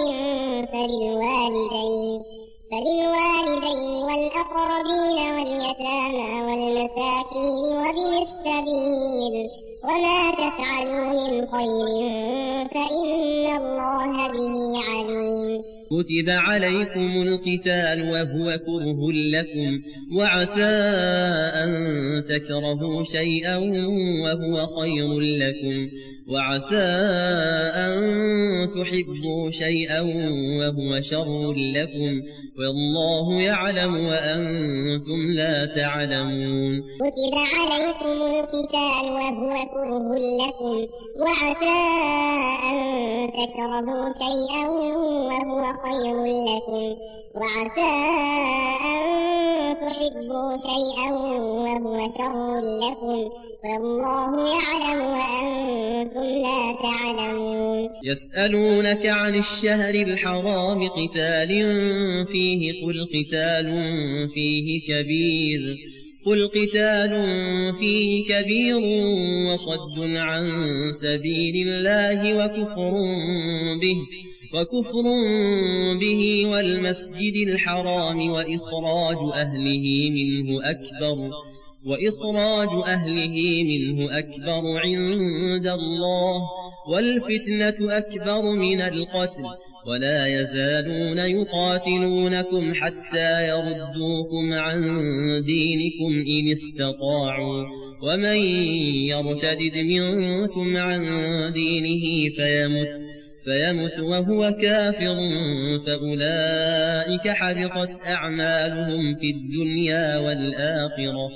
فللوالدين فللوالدين والأقربين واليتامى والمساكين وابن السبيل وما تفعلوا من خير فإن الله به عليم.
كتب عليكم القتال وهو كره لكم وعسى أن تكرهوا شيئا وهو خير لكم وعسى أن تحبوا شيئا وهو شر لكم والله يعلم وأنتم لا تعلمون.
كتب عليكم القتال وهو كره لكم وعسى أن تكرهوا شيئا وهو خير لكم وعسى أن تحبوا شيئا وهو شر لكم والله يعلم وأنتم لا تعلمون.
يسألونك عن الشهر الحرام قتال فيه قل قتال فيه كبير قل قتال فيه كبير وصد عن سبيل الله وكفر به وكفر به والمسجد الحرام وإخراج أهله منه أكبر وإخراج أهله منه أكبر عند الله والفتنة أكبر من القتل ولا يزالون يقاتلونكم حتى يردوكم عن دينكم إن استطاعوا ومن يرتد منكم عن دينه فيمت فيمت وهو كافر فأولئك حبطت أعمالهم في الدنيا والآخرة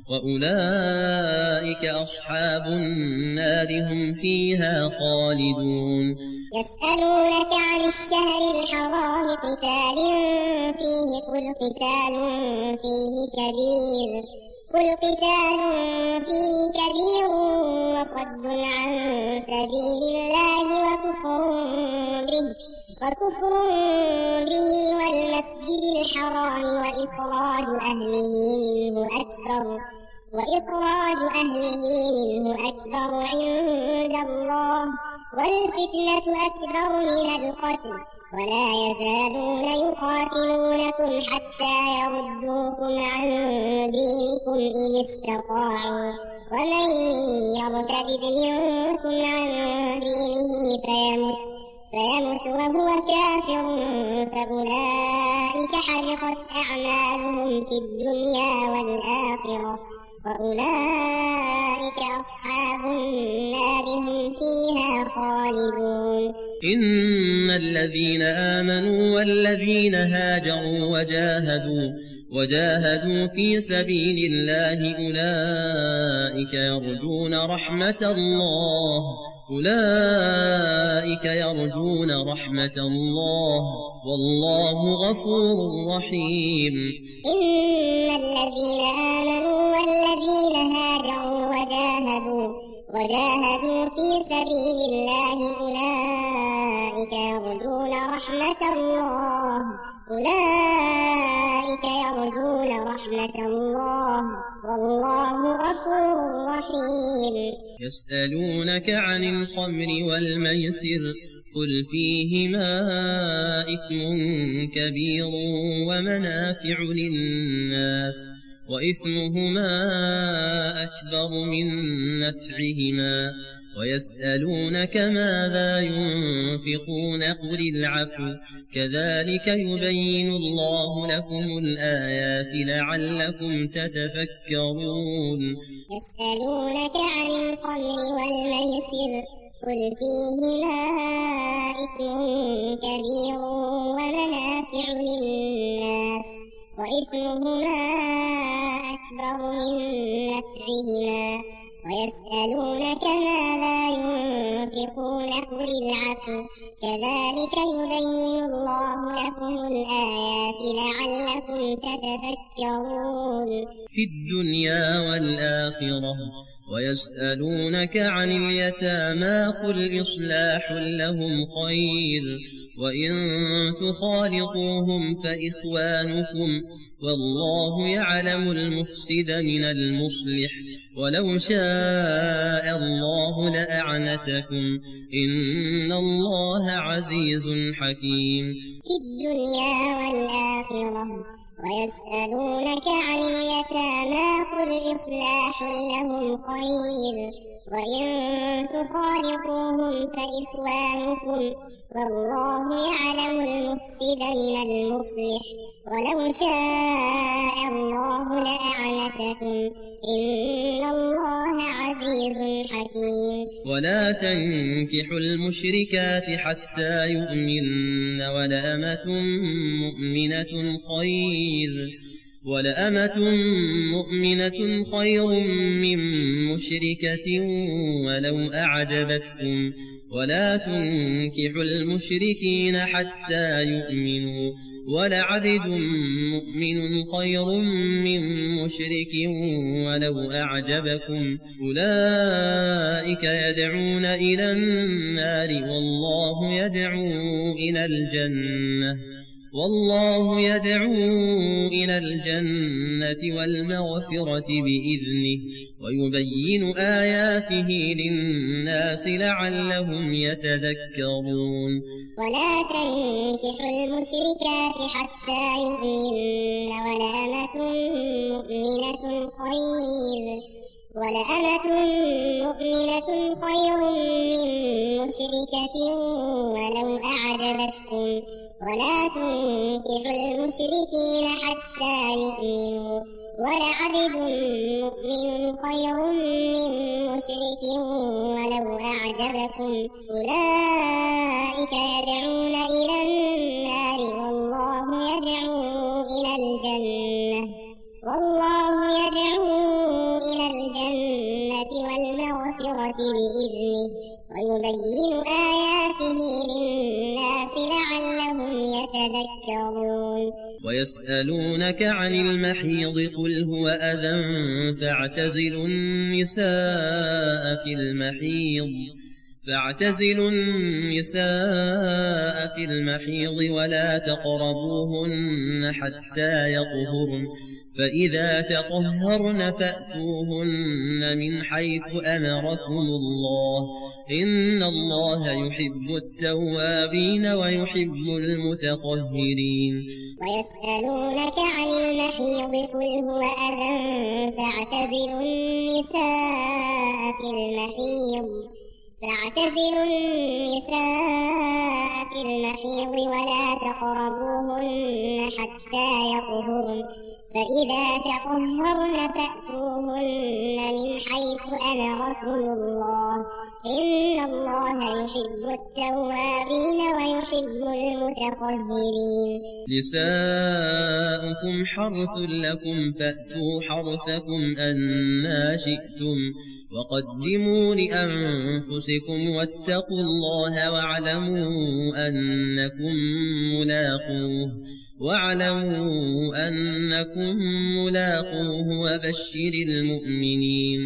وأولئك أصحاب النار هم فيها خالدون.
يسألونك عن الشهر الحرام قتال فيه قل قتال فيه كبير قل قتال فيه كبير وصد عن سبيل الله وكفر به وكفر به والمسجد الحرام وإخراج أهله منه أكبر وإخراج أهله منه أكبر عند الله والفتنة أكبر من القتل ولا يزالون يقاتلونكم حتى يردوكم عن دينكم إن استطاعوا ومن يرتد منكم عن دينه فيمت فيمت وهو كافر فأولئك حبطت أعمالهم في الدنيا والآخرة وأولئك أصحاب النار هم فيها خالدون.
إن الذين آمنوا والذين هاجروا وجاهدوا وجاهدوا في سبيل الله أولئك يرجون رحمة الله أولئك يرجون رحمة الله والله غفور رحيم.
إن الذين آمنوا والذين هاجروا وجاهدوا وجاهدوا في سبيل الله أولئك يرجون رحمة الله أولئك يرجون رحمة الله والله غفور رحيم.
يسألونك عن الخمر والميسر قل فيهما إثم كبير ومنافع للناس وإثمهما أكبر من نفعهما ويسألونك ماذا ينفقون قل العفو كذلك يبين الله لكم الآيات لعلكم تتفكرون.
يسألونك عن الخمر والميسر قل فيهما إثم كبير ومنافع للناس وإثمهما أكبر من نفعهما ويسألونك ماذا ينفقون قل العفو كذلك يبين الله لكم الآيات لعلكم تتفكرون.
في الدنيا والآخرة ويسألونك عن اليتامى قل إصلاح لهم خير وإن تخالطوهم فإخوانكم والله يعلم المفسد من المصلح ولو شاء الله لأعنتكم إن الله عزيز حكيم.
في الدنيا والآخرة ويسألونك عن اليتامى قل إصلاح لهم خير وإن تخالطوهم فإخوانكم والله يعلم المفسد من المصلح ولو شاء الله لأعنتكم إن الله عزيز حكيم.
ولا تنكحوا المشركات حتى يؤمن ولأمة مؤمنة خير ولأمة مؤمنة خير من مشركة ولو أعجبتكم ولا تنكحوا المشركين حتى يؤمنوا ولعبد مؤمن خير من مشرك ولو أعجبكم أولئك يدعون إلى النار والله يدعو إلى الجنة والله يدعو إلى الجنة والمغفرة بإذنه ويبين آياته للناس لعلهم يتذكرون.
ولا تنكحوا المشركات حتى يؤمنن ولأمة مؤمنة خير ولأمة مؤمنة خير من مشركة ولو أعجبتكم ولا تنكحوا المشركين حتى يؤمنوا ولعبد مؤمن خير من مشرك ولو أعجبكم أولئك يدعون إلى النار والله يدعو إلى الجنة والله يدعو إلى الجنة والمغفرة بإذنه ويبين آياته للناس لعلهم يتذكرون.
ويسألونك عن المحيض قل هو أذى فاعتزلوا النساء في المحيض فاعتزلوا النساء في المحيض ولا تقربوهن حتى يطهرن فإذا تطهرن فأتوهن من حيث أمركم الله إن الله يحب التوابين ويحب المتطهرين.
ويسألونك عن المحيض قل هو أذى فاعتزلوا النساء في المحيض فاعتزلوا النساء في المحيض ولا تقربوهن حتى يطهرن فإذا تطهرن فأتوهن من حيث أمركم الله إن الله يحب التوابين ويحب المتطهرين.
نساؤكم حرث لكم فأتوا حرثكم أنى شئتم وقدموا لأنفسكم واتقوا الله واعلموا أنكم ملاقوه واعلموا أنكم ملاقوه وبشر المؤمنين.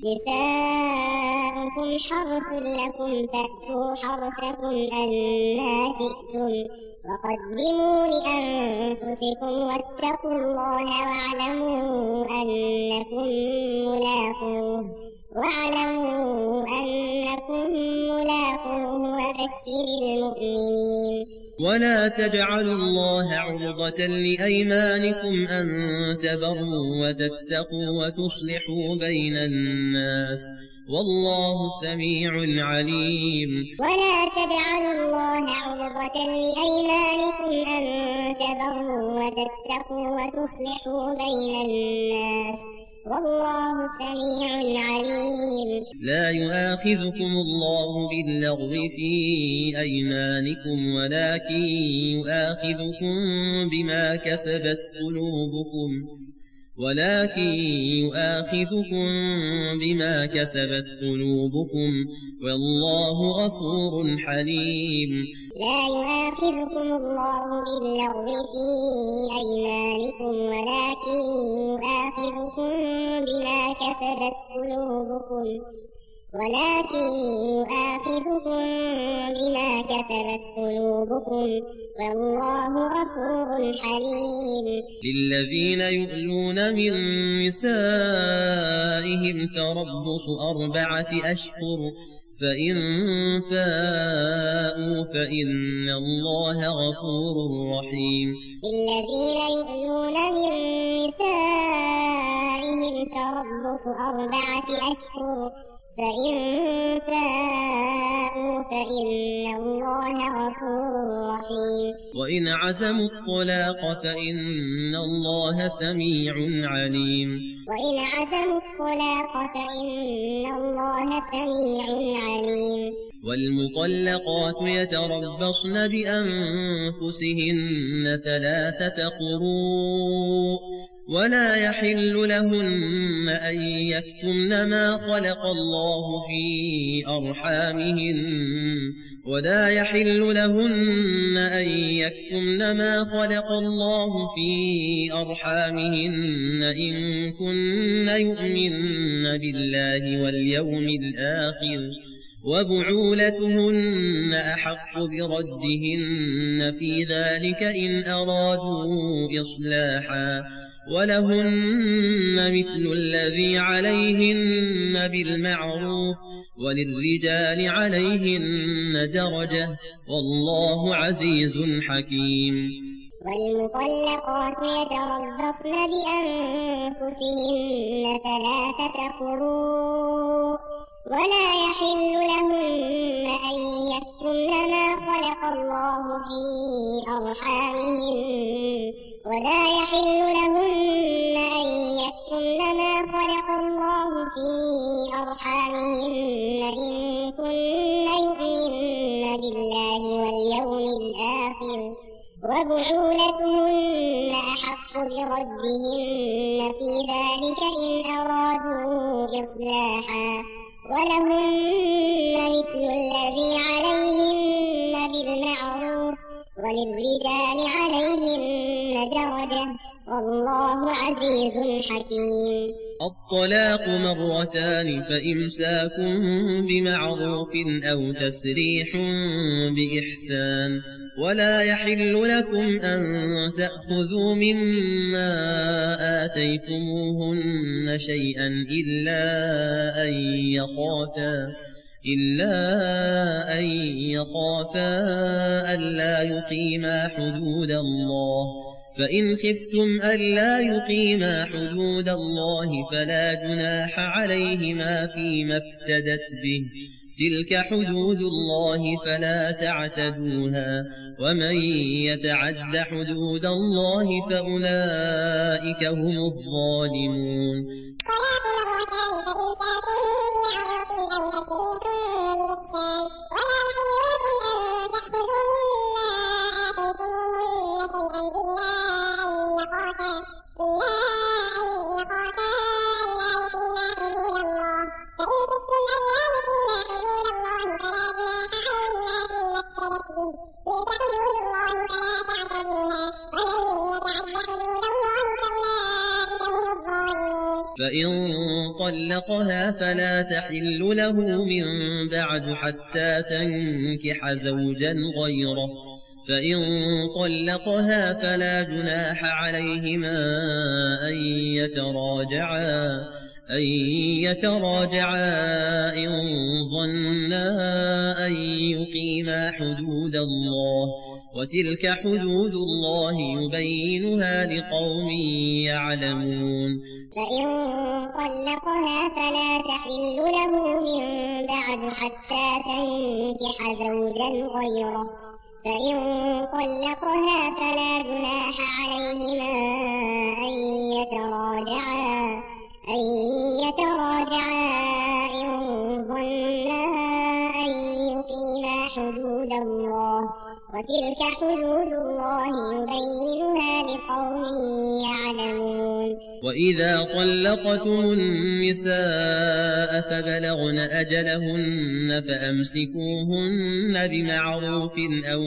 نساؤكم حرث لكم فأتوا حرثكم أنى شئتم وقدموا لأنفسكم واتقوا الله واعلموا أنكم ملاقوه واعلموا أنكم ملاقوه وبشر المؤمنين.
ولا تجعلوا الله عرضة لأيمانكم أن تبروا وتتقوا وتصلحوا بين الناس والله سميع عليم.
ولا تجعلوا الله عرضة لأيمانكم أن تبروا وتتقوا وتصلحوا بين الناس والله سميع عليم.
لا يؤاخذكم الله باللغو في أيمانكم ولكن يؤاخذكم بما كسبت قلوبكم ولكن يؤاخذكم بما كسبت قلوبكم والله غفور حليم.
لا يؤاخذكم الله باللغو في أيمانكم ولكن يؤاخذكم بما كسبت قلوبكم ولكن يؤاخذكم بما كسبت قلوبكم والله غفور حليم.
للذين يؤلون من نسائهم تربص أربعة أشهر فإن فاءوا فإن الله غفور رحيم.
للذين يؤلون من نسائهم تربص أربعة أشهر فإن فاءوا فإن الله غفور رحيم.
وإن عزموا الطلاق فإن الله سميع عليم.
وإن عزموا الطلاق فإن الله سميع عليم.
والمطلقات يتربصن بأنفسهن ثلاثة قروء ولا يحل لهن أن يكتمن ما خلق الله في أرحامهن ولا يحل لهن أن يكتمن ما خلق الله في أرحامهن إن كن يؤمن بالله واليوم الآخر وبعولتهن أحق بردهن في ذلك إن أرادوا إصلاحا ولهن مثل الذي عليهن بالمعروف وللرجال عليهن درجة والله عزيز حكيم.
والمطلقات يتربصن بأنفسهن ثلاثة قروء ولا يحل لهن أن يكتمن ما خلق الله في أرحامهن ولا يحل لهن أن يكتمن ما خلق الله في أرحامهن إن كن يؤمن بالله واليوم الآخر وبعولتهن أحق بردهن في ذلك إن أرادوا إصلاحا ولهن مثل الذي عليهن بالمعروف وللرجال عليهن درجة والله عزيز حكيم.
الطلاق مرتان فإمساك بمعروف أو تسريح بإحسان ولا يحل لكم أن تأخذوا مما آتيتموهن شيئا إلا أن يخافا إلا أن يخافا ألا يقيما حدود الله فإن خفتم ألا يقيما حدود الله فلا جناح عليهما فيما افتدت به تلك حدود الله فلا تعتدوها ومن يتعد حدود الله فأولئك هم الظالمون. فإن طلقها فلا تحل له من بعد حتى تنكح زوجا غيره فإن طلقها فلا جناح عليهما أن يتراجعا أن يتراجعا إن ظنا أن يقيما حدود الله وتلك حدود الله يبينها لقوم يعلمون.
فإن طلقها فلا تحل له من بعد حتى تنكح زوجا غيره فإن طلقها فلا جناح عليهما أن يتراجعا أن يتراجعا إن ظنا أن يقيما حدود الله وتلك حدود الله يبينها لقوم يعلمون.
وإذا طلقتم النساء فبلغن أجلهن فأمسكوهن بمعروف أو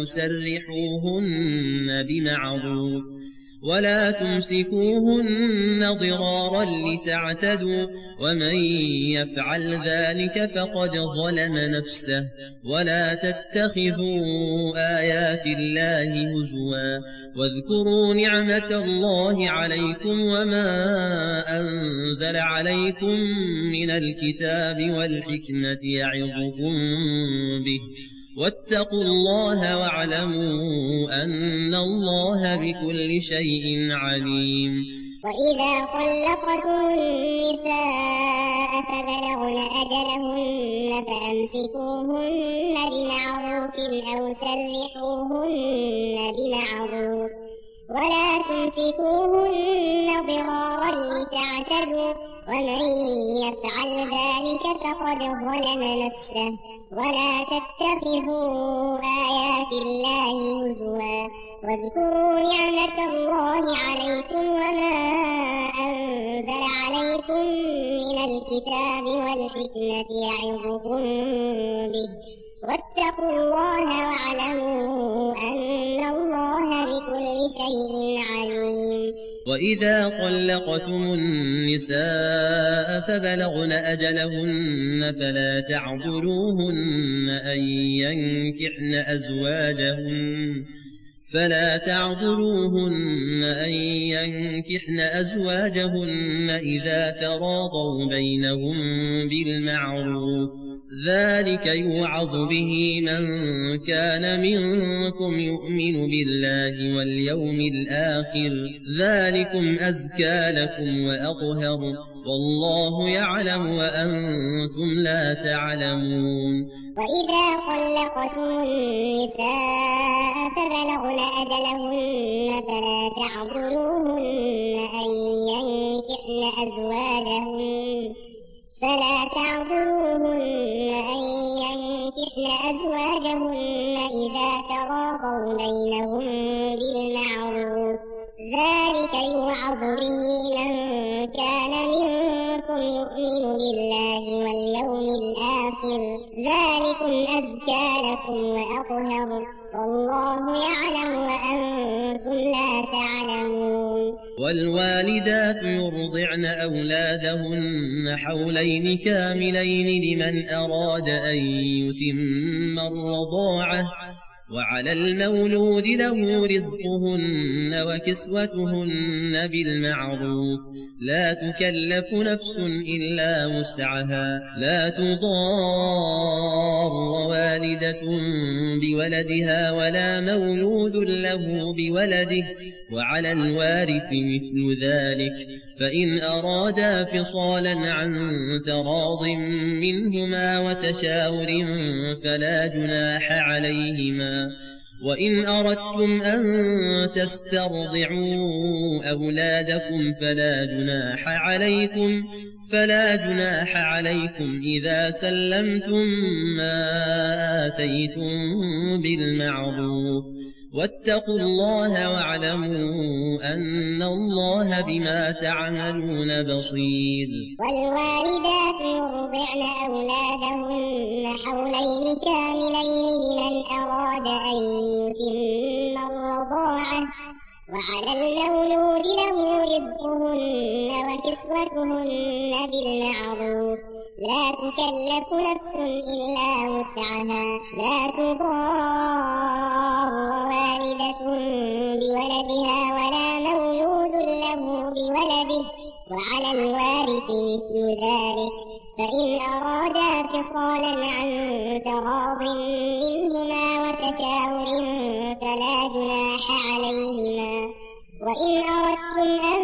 سرحوهن بمعروف ولا تمسكوهن ضرارا لتعتدوا ومن يفعل ذلك فقد ظلم نفسه ولا تتخذوا آيات الله هزوا واذكروا نعمة الله عليكم وما أنزل عليكم من الكتاب والحكمة يعظكم به واتقوا الله واعلموا أن الله بكل شيء عليم.
وإذا طلقتم النساء فبلغن أجلهن فأمسكوهن بمعروف أو سرحوهن بمعروف ولا تمسكوهن ضرارا لتعتدوا ومن يفعل ذلك فقد ظلم نفسه ولا تتخذوا آيات الله هزوا واذكروا نعمة الله عليكم وما الكتاب والحكمة يعظكم به واتقوا الله واعلموا أن الله بكل شيء عليم.
وإذا طلقتم النساء فبلغن أجلهن فلا تعضلوهن أن ينكحن أزواجهن فلا تعضلوهن أن ينكحن أزواجهن إذا تراضوا بينهم بالمعروف ذلك يوعظ به من كان منكم يؤمن بالله واليوم الآخر ذلكم أزكى لكم وأطهر والله يعلم وأنتم لا تعلمون.
وإذا طلقتم النساء فبلغن أجلهن فلا تعضلوهن أن ينكحن أزواجهن فلا تعضلوهن أن ينكحن أزواجهن إذا تراضوا بينهم بالمعروف ذلك يوعظ به من كان منكم يؤمن بالله واليوم الآخر ذلكم أزكى لكم وأطهر والله يعلم وأنتم لا تعلمون.
والوالدات يرضعن أولادهن حولين كاملين لمن أراد أن يتم الرضاعة وعلى المولود له رزقهن وكسوتهن بالمعروف لا تكلف نفس إلا وسعها لا تضار والدة بولدها ولا مولود له بولده وعلى الوارث مثل ذلك فإن أرادا فصالا عن تراض منهما وتشاور فلا جناح عليهما. وإن أردتم أن تسترضعوا أولادكم فلا جناح عليكم فلا جناح عليكم إذا سلمتم ما آتيتم بالمعروف واتقوا الله واعلموا أن الله بما تعملون بصير.
والوالدات يرضعن أولادهن حولين كاملين لمن أراد أن يتم الرضاعة وعلى المولود له رزقهن وكسوتهن بالمعروف لا تكلف نفس إلا وسعها لا تضار والدة بولدها ولا مولود له بولده وعلى الوارث مثل ذلك فإن أرادا فصالا عن تراض منهما وتشاور فلا جناح عليهما. وإن أردتم أن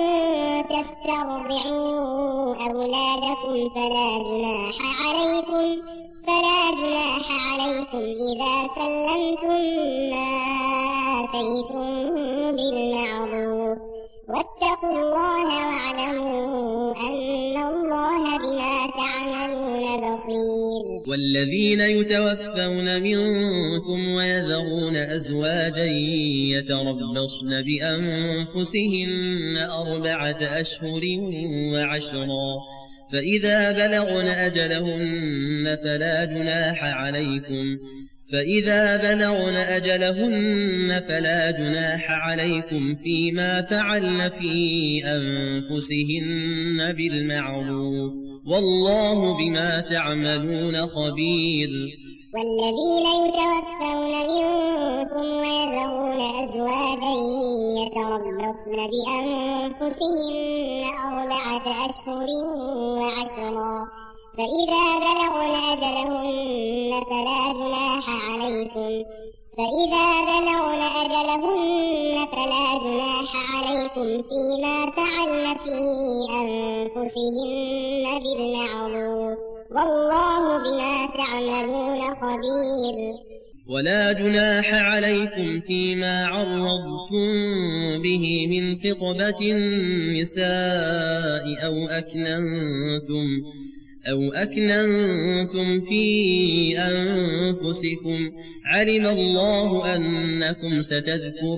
تسترضعوا أولادكم فلا جناح عليكم فلا جناح عليكم إذا سلمتم ما آتيتم بالمعروف واتقوا الله واعلموا أن الله بما تعملون بصير.
والذين يتوفون منكم ويذرون أزواجا يتربصن بأنفسهن أربعة أشهر وعشرا فإذا بلغن أجلهن فلا جناح عليكم فإذا بلغن أجلهن فلا جناح عليكم فيما فعلن في أنفسهن بالمعروف والله بما تعملون خبير.
والذين يتوفون منكم ويذرون أزواجا يتربصن بأنفسهن أربعة أشهر وعشرا فإذا بلغن أجلهن فلا جناح عليكم فإذا بلغن أجلهن فلا جناح عليكم فيما فعلن في أنفسهن بالمعروف والله بما تعملون خبير.
ولا جناح عليكم فيما عرضتم به من خطبة النساء أو أكننتم أو أكننتم في أنفسكم علم الله أنكم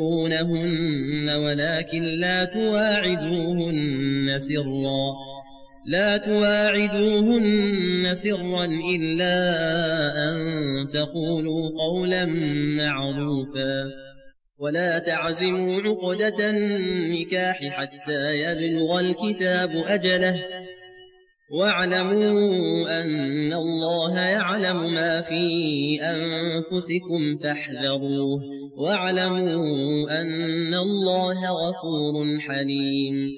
ستذكرونهن ولكن لا تواعدوهن سرا لا تواعدوهن سرا إلا أن تقولوا قولا معروفا ولا تعزموا عقدة النكاح حتى يبلغ الكتاب أجله واعلموا أن الله يعلم ما في أنفسكم فاحذروه واعلموا أن الله غفور حليم.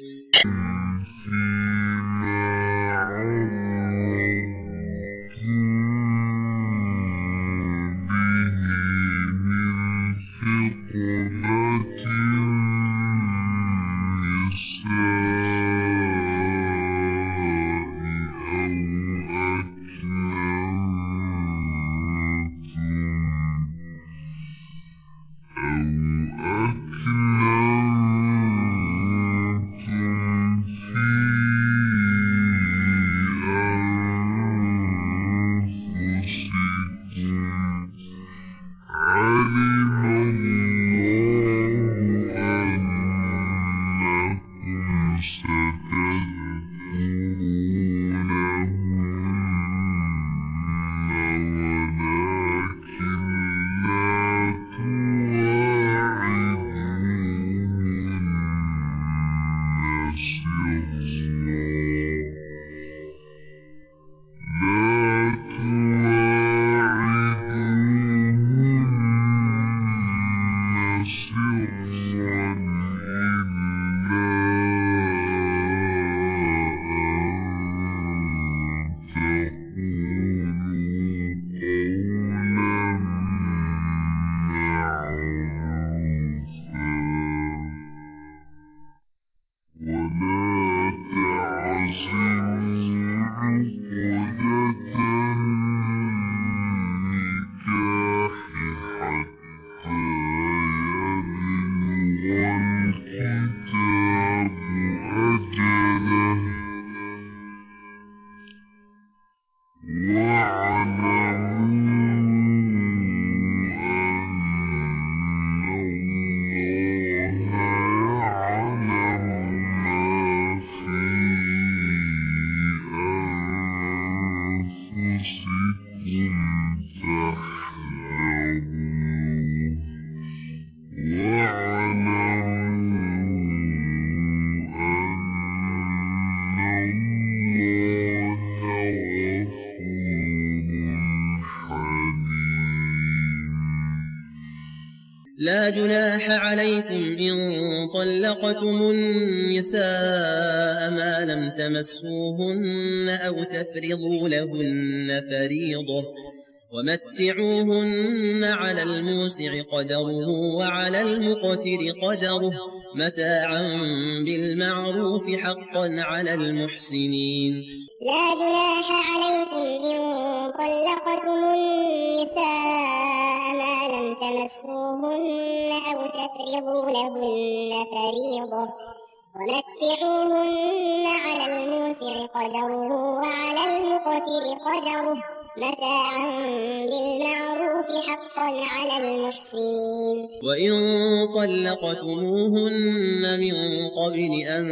لا جناح عليكم إن طلقتم النساء ما لم تمسوهن أو تفرضوا لهن فريضة ومتعوهن على الموسع قدره وعلى المقتر قدره متاعا بالمعروف حقا على المحسنين.
لا جناح عليكم إن طلقتم النساء ما لم تمسوهن أو تفرضوا لهن فريضة ومتعوهن على الموسع قدره وعلى المقتر قدره متاعا بالمعروف حقا على المحسنين.
وإن طلقتموهن من قبل أن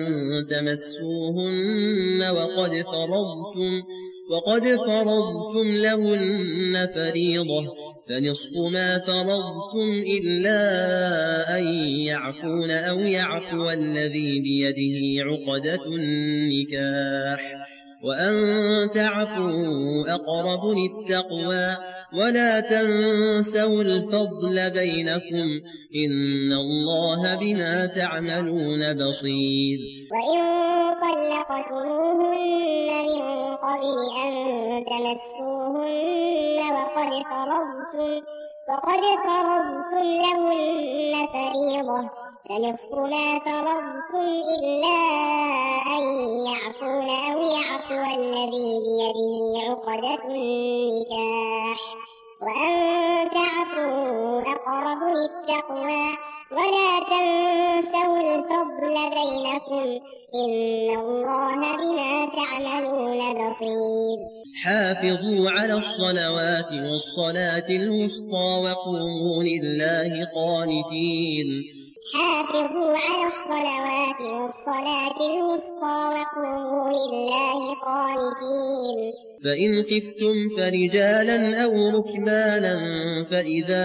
تمسوهن وقد فرضتم وقد فرضتم لهن فريضة فنصف ما فرضتم إلا أن يعفون أو يعفو الذي بيده عقدة النكاح وأن تعفوا أقرب للتقوى ولا تنسوا الفضل بينكم إن الله بما تعملون بصير.
وإن طلقتموهن من قبل أن تمسوهن وقد فرضتم وقد فرضتم لهن فريضة فنصف ما فرضتم إلا أن يعفون أو يعفو الذي بيده عقدة النكاح وأن تعفوا أقرب للتقوى ولا تنسوا الفضل بينكم إن الله بما تعملون بصير.
حافظوا على الصلوات والصلاة الوسطى وقوموا لله قانتين
حافظوا على الصلوات والصلاة الوسطى وقوموا لله قانتين.
فإن خفتم فرجالا أو ركبانا فإذا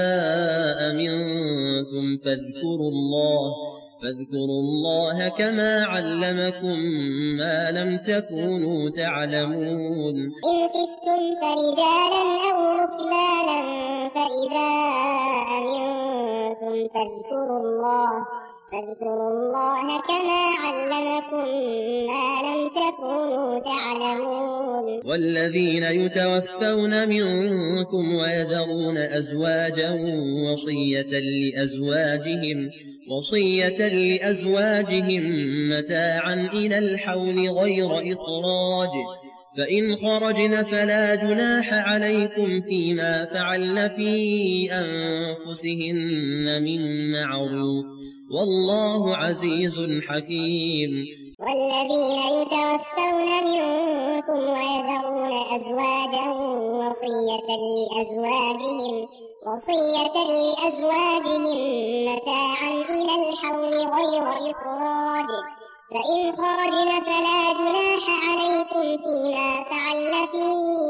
أمنتم فاذكروا الله فاذكروا الله كما علمكم ما لم تكونوا تعلمون.
إن خفتم فرجالا أو ركبانا فإذا أمنتم فاذكروا الله فاذكروا الله كما علمكم ما لم تكونوا تعلمون.
والذين يتوفون منكم ويذرون أزواجا وصية لأزواجهم وصية لأزواجهم متاعا إلى الحول غير إخراج فإن خرجن فلا جناح عليكم فيما فعلن في أنفسهن من معروف والله عزيز حكيم.
والذين يتوفون منكم ويذرون أزواجا وصية لأزواجهم وصية لأزواجهم متاعا إلى الحول غير إخراج فإن خرجن فلا جناح عليكم فيما فعلن في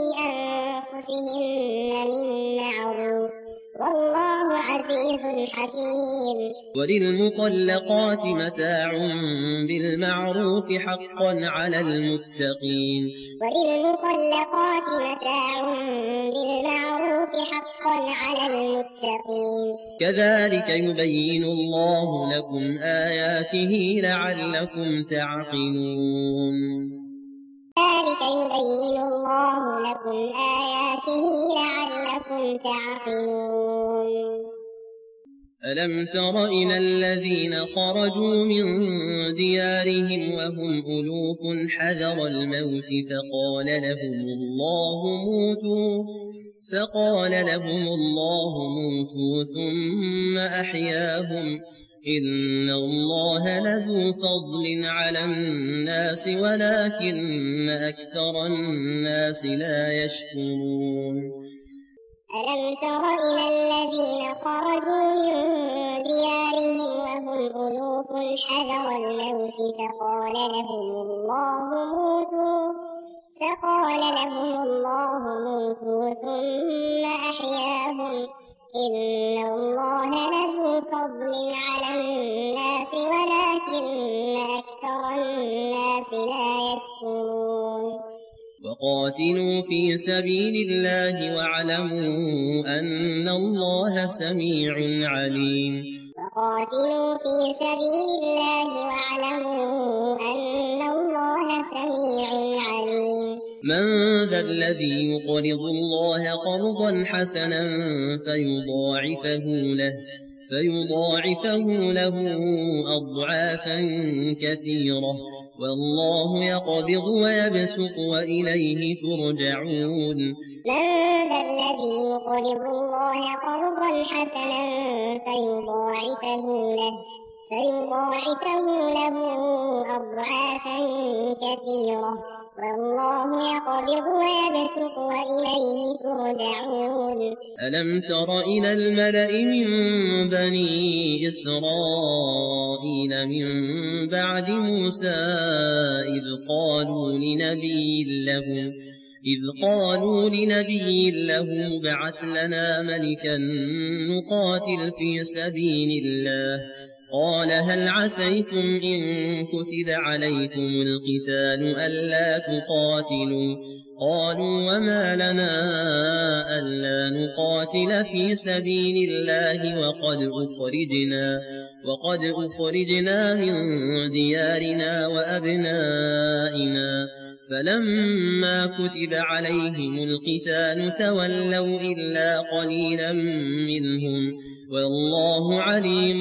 أنفسهن من معروف والله عزيز حكيم.
وللمطلقات متاع بالمعروف حقا على المتقين.
وللمطلقات متاع بالمعروف حقا على المتقين.
كذلك يبين الله لكم آياته لعلكم تعقلون.
كذلك يبين الله لكم آياته لعلكم تعقلون.
ألم تر إلى الذين خرجوا من ديارهم وهم ألوف حذر الموت فقال لهم الله موتوا فقال لهم الله موتوا ثم أحياهم إن الله لذو فضل على الناس ولكن أكثر الناس لا يشكرون.
ألم تر إلى الذين خرجوا من ديارهم وهم ألوف حذر الموت فقال لهم الله موتوا فقال لهم الله موتوا ثم أحياهم إن الله لذو فضل على الناس ولكن أكثر الناس لا يشكرون.
وقاتلوا في سبيل الله واعلموا أن الله سميع عليم.
وقاتلوا في سبيل الله واعلموا أن الله سميع عليم.
من ذا الذي يقرض الله قرضا حسنا فيضاعفه له فيضاعفه له أضعافا كثيرة والله يقبض ويبسط وإليه ترجعون.
من ذا الذي يقرض الله قرضا حسنا فيضاعفه له فيضاعفه له أضعافا كثيرة والله يقبض ويبسط وإليه ترجعون.
ألم تر إلى الملأ من بني إسرائيل من بعد موسى إذ قالوا لنبي له إذ قالوا لنبي له ابعث لنا ملكا نقاتل في سبيل الله قال هل عسيتم إن كتب عليكم القتال ألا تقاتلوا قالوا وما لنا ألا نقاتل في سبيل الله وقد أخرجنا وقد أخرجنا من ديارنا وأبنائنا فلما كتب عليهم القتال تولوا إلا قليلا منهم والله عليم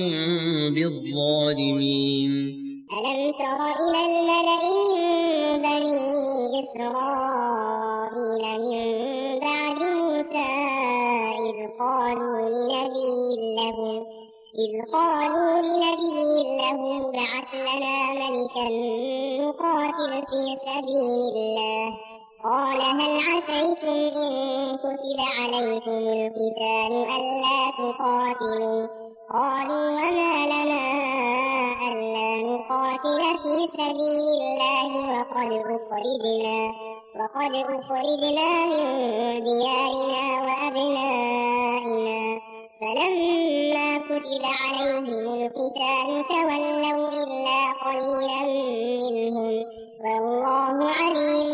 بالظالمين.
ألم تر إلى الملأ من بني إسرائيل من بعد موسى إذ قالوا لنبي له إذ قالوا لنبي له ابعث لنا ملكا نقاتل في سبيل الله قال هل عسيتم إن كتب عليكم القتال ألا تقاتلوا قالوا وما لنا ألا نقاتل في سبيل الله وقد أخرجنا وقد أخرجنا من ديارنا وأبنائنا فلما كتب عليهم القتال تولوا إلا قليلا منهم والله عليم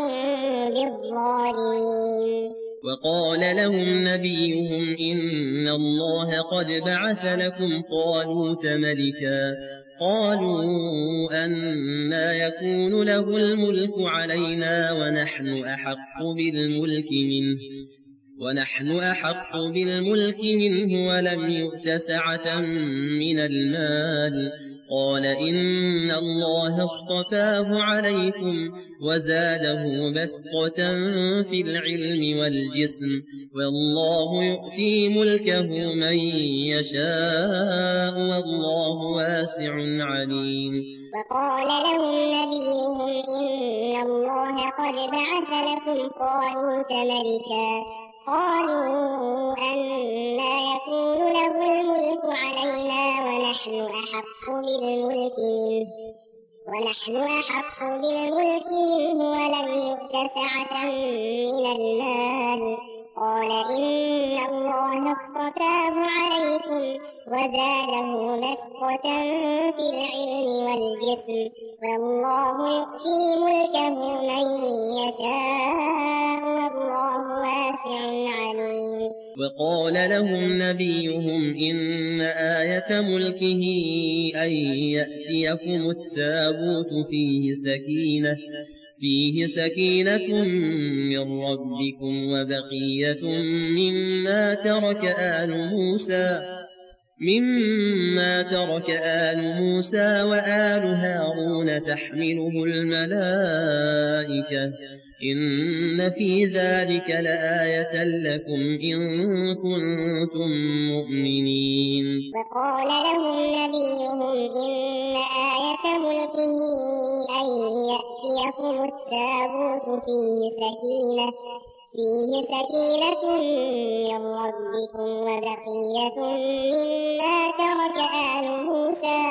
بالظالمين.
وقال لهم نبيهم إن الله قد بعث لكم طالوت ملكا قالوا أنى يكون له الملك علينا ونحن أحق بالملك منه ونحن أحق بالملك منه ولم يؤت سعة من المال قال إن الله اصطفاه عليكم وزاده بسطة في العلم والجسم والله يؤتي ملكه من يشاء والله واسع عليم.
وقال لهم نبيهم إن الله قد بعث لكم طالوت ملكا قالوا أنى يكون له الملك علينا ونحن أحق بالملك منه ونحن أحق بالملك منه ولم يؤت سعة من المال قال إن الله اصطفاه عليكم وزاده بسطة في العلم والجسم والله يؤتي ملكه من يشاء والله واسع عليم.
وقال لهم نبيهم إن آية ملكه أن يأتيكم التابوت فيه سكينة فيه سكينة من ربكم وبقية مما ترك آل موسى مما ترك آل موسى وآل هارون تحمله الملائكة إن في ذلك لآية لكم إن كنتم مؤمنين.
وقال لهم نبيهم إن آية ملكه أن يأتيكم التابوت فيه سكينة فيه سكينة من ربكم وبقية مما ترك آل موسى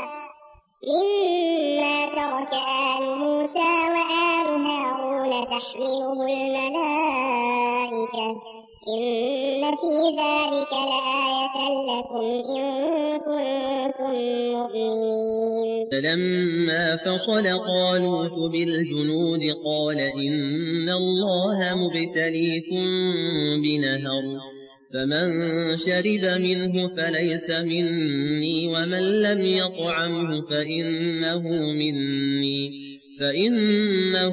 مما ترك آل موسى وآل هارون تحمله الملائكة إن في ذلك لآية لكم إن كنتم مؤمنين.
فلما فصل طالوت بالجنود قال إن الله مبتليكم بنهر فمن شرب منه فليس مني ومن لم يطعمه فإنه مني فإنه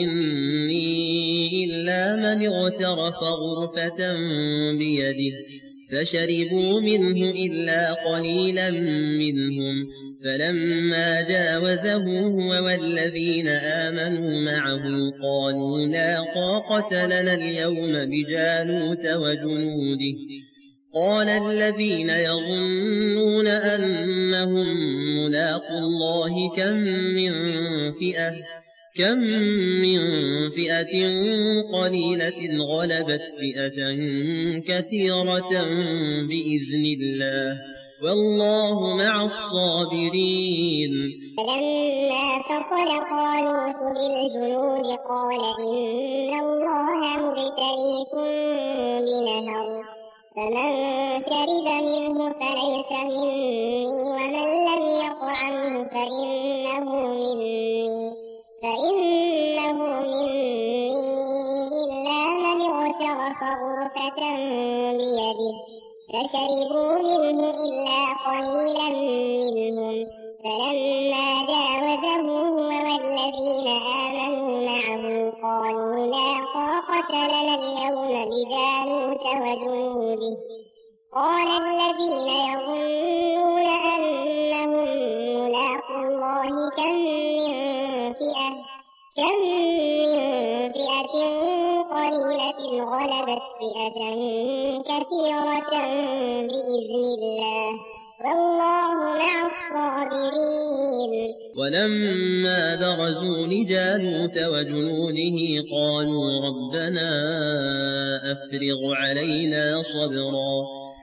مني إلا من اغترف غرفة بيده فشربوا منه إلا قليلا منهم فلما جاوزه هو والذين آمنوا معه قالوا لا طاقة لنا اليوم بجالوت وجنوده قال الذين يظنون أنهم ملاقو الله كم من فئة كم من فئة قليلة غلبت فئة كثيرة بإذن الله والله مع الصابرين.
فلما فصل طالوت بالجنود قال إن الله مبتليكم بنهر فمن شرب منه فليس مني ومن لم يطعمه فإنه مني فإنه مني إلا من اغترف غرفة بيده فشربوا منه إلا قليلا منهم فلما جاوزه هو والذين آمنوا معه قالوا لا طاقة لنا اليوم بجالوت وجنوده قال الذين يظنون أنهم ملاقو الله كم من فئة كم من فئة قليلة غلبت فئة كثيرة بإذن الله والله مع الصابرين.
ولما برزوا لجالوت وجنوده قالوا ربنا أفرغ علينا صبرا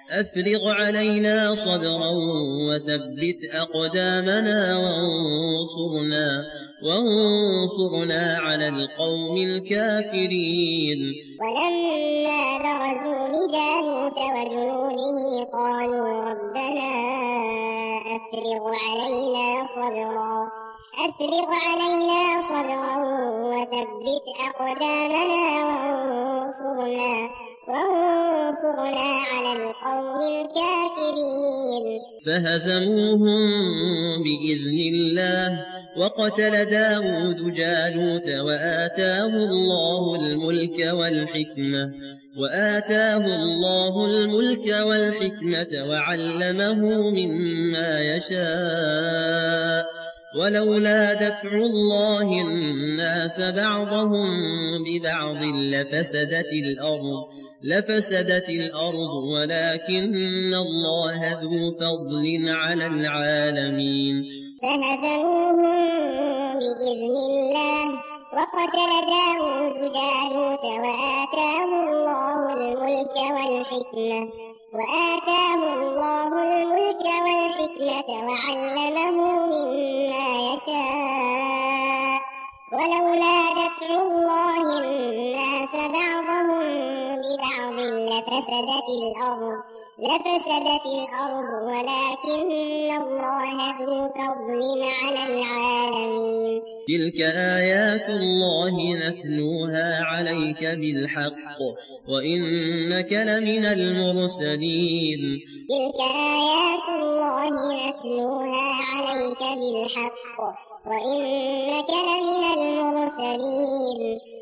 أفرغ علينا صبرا وثبت أقدامنا وانصرنا, وانصرنا على القوم الكافرين.
ولما برزوا لجالوت وجنوده قالوا ربنا أفرغ علينا صبرا أفرغ علينا صبرا وثبت أقدامنا وانصرنا, وانصرنا على القوم الكافرين.
فهزموهم بإذن الله وقتل داود جالوت وآتاه الله الملك والحكمة وآتاه الله الملك والحكمة وعلمه مما يشاء ولولا دفع الله الناس بعضهم ببعض لفسدت الأرض لفسدت الأرض ولكن الله ذو فضل على العالمين.
فهزموهم بإذن الله وقتل داود جالوت وآتاه الله الملك والحكمة وآتاه الله الملك والحكمة وعلمه مما يشاء ولولا دفع الله الناس بعضهم ببعض لفسدت الأرض لفسدت الأرض ولكن الله ذو فضل على العالمين.
تلك آيات الله نتلوها عليك بالحق وإنك لمن المرسلين.
تلك آيات الله نتلوها عليك بالحق وإنك لمن المرسلين.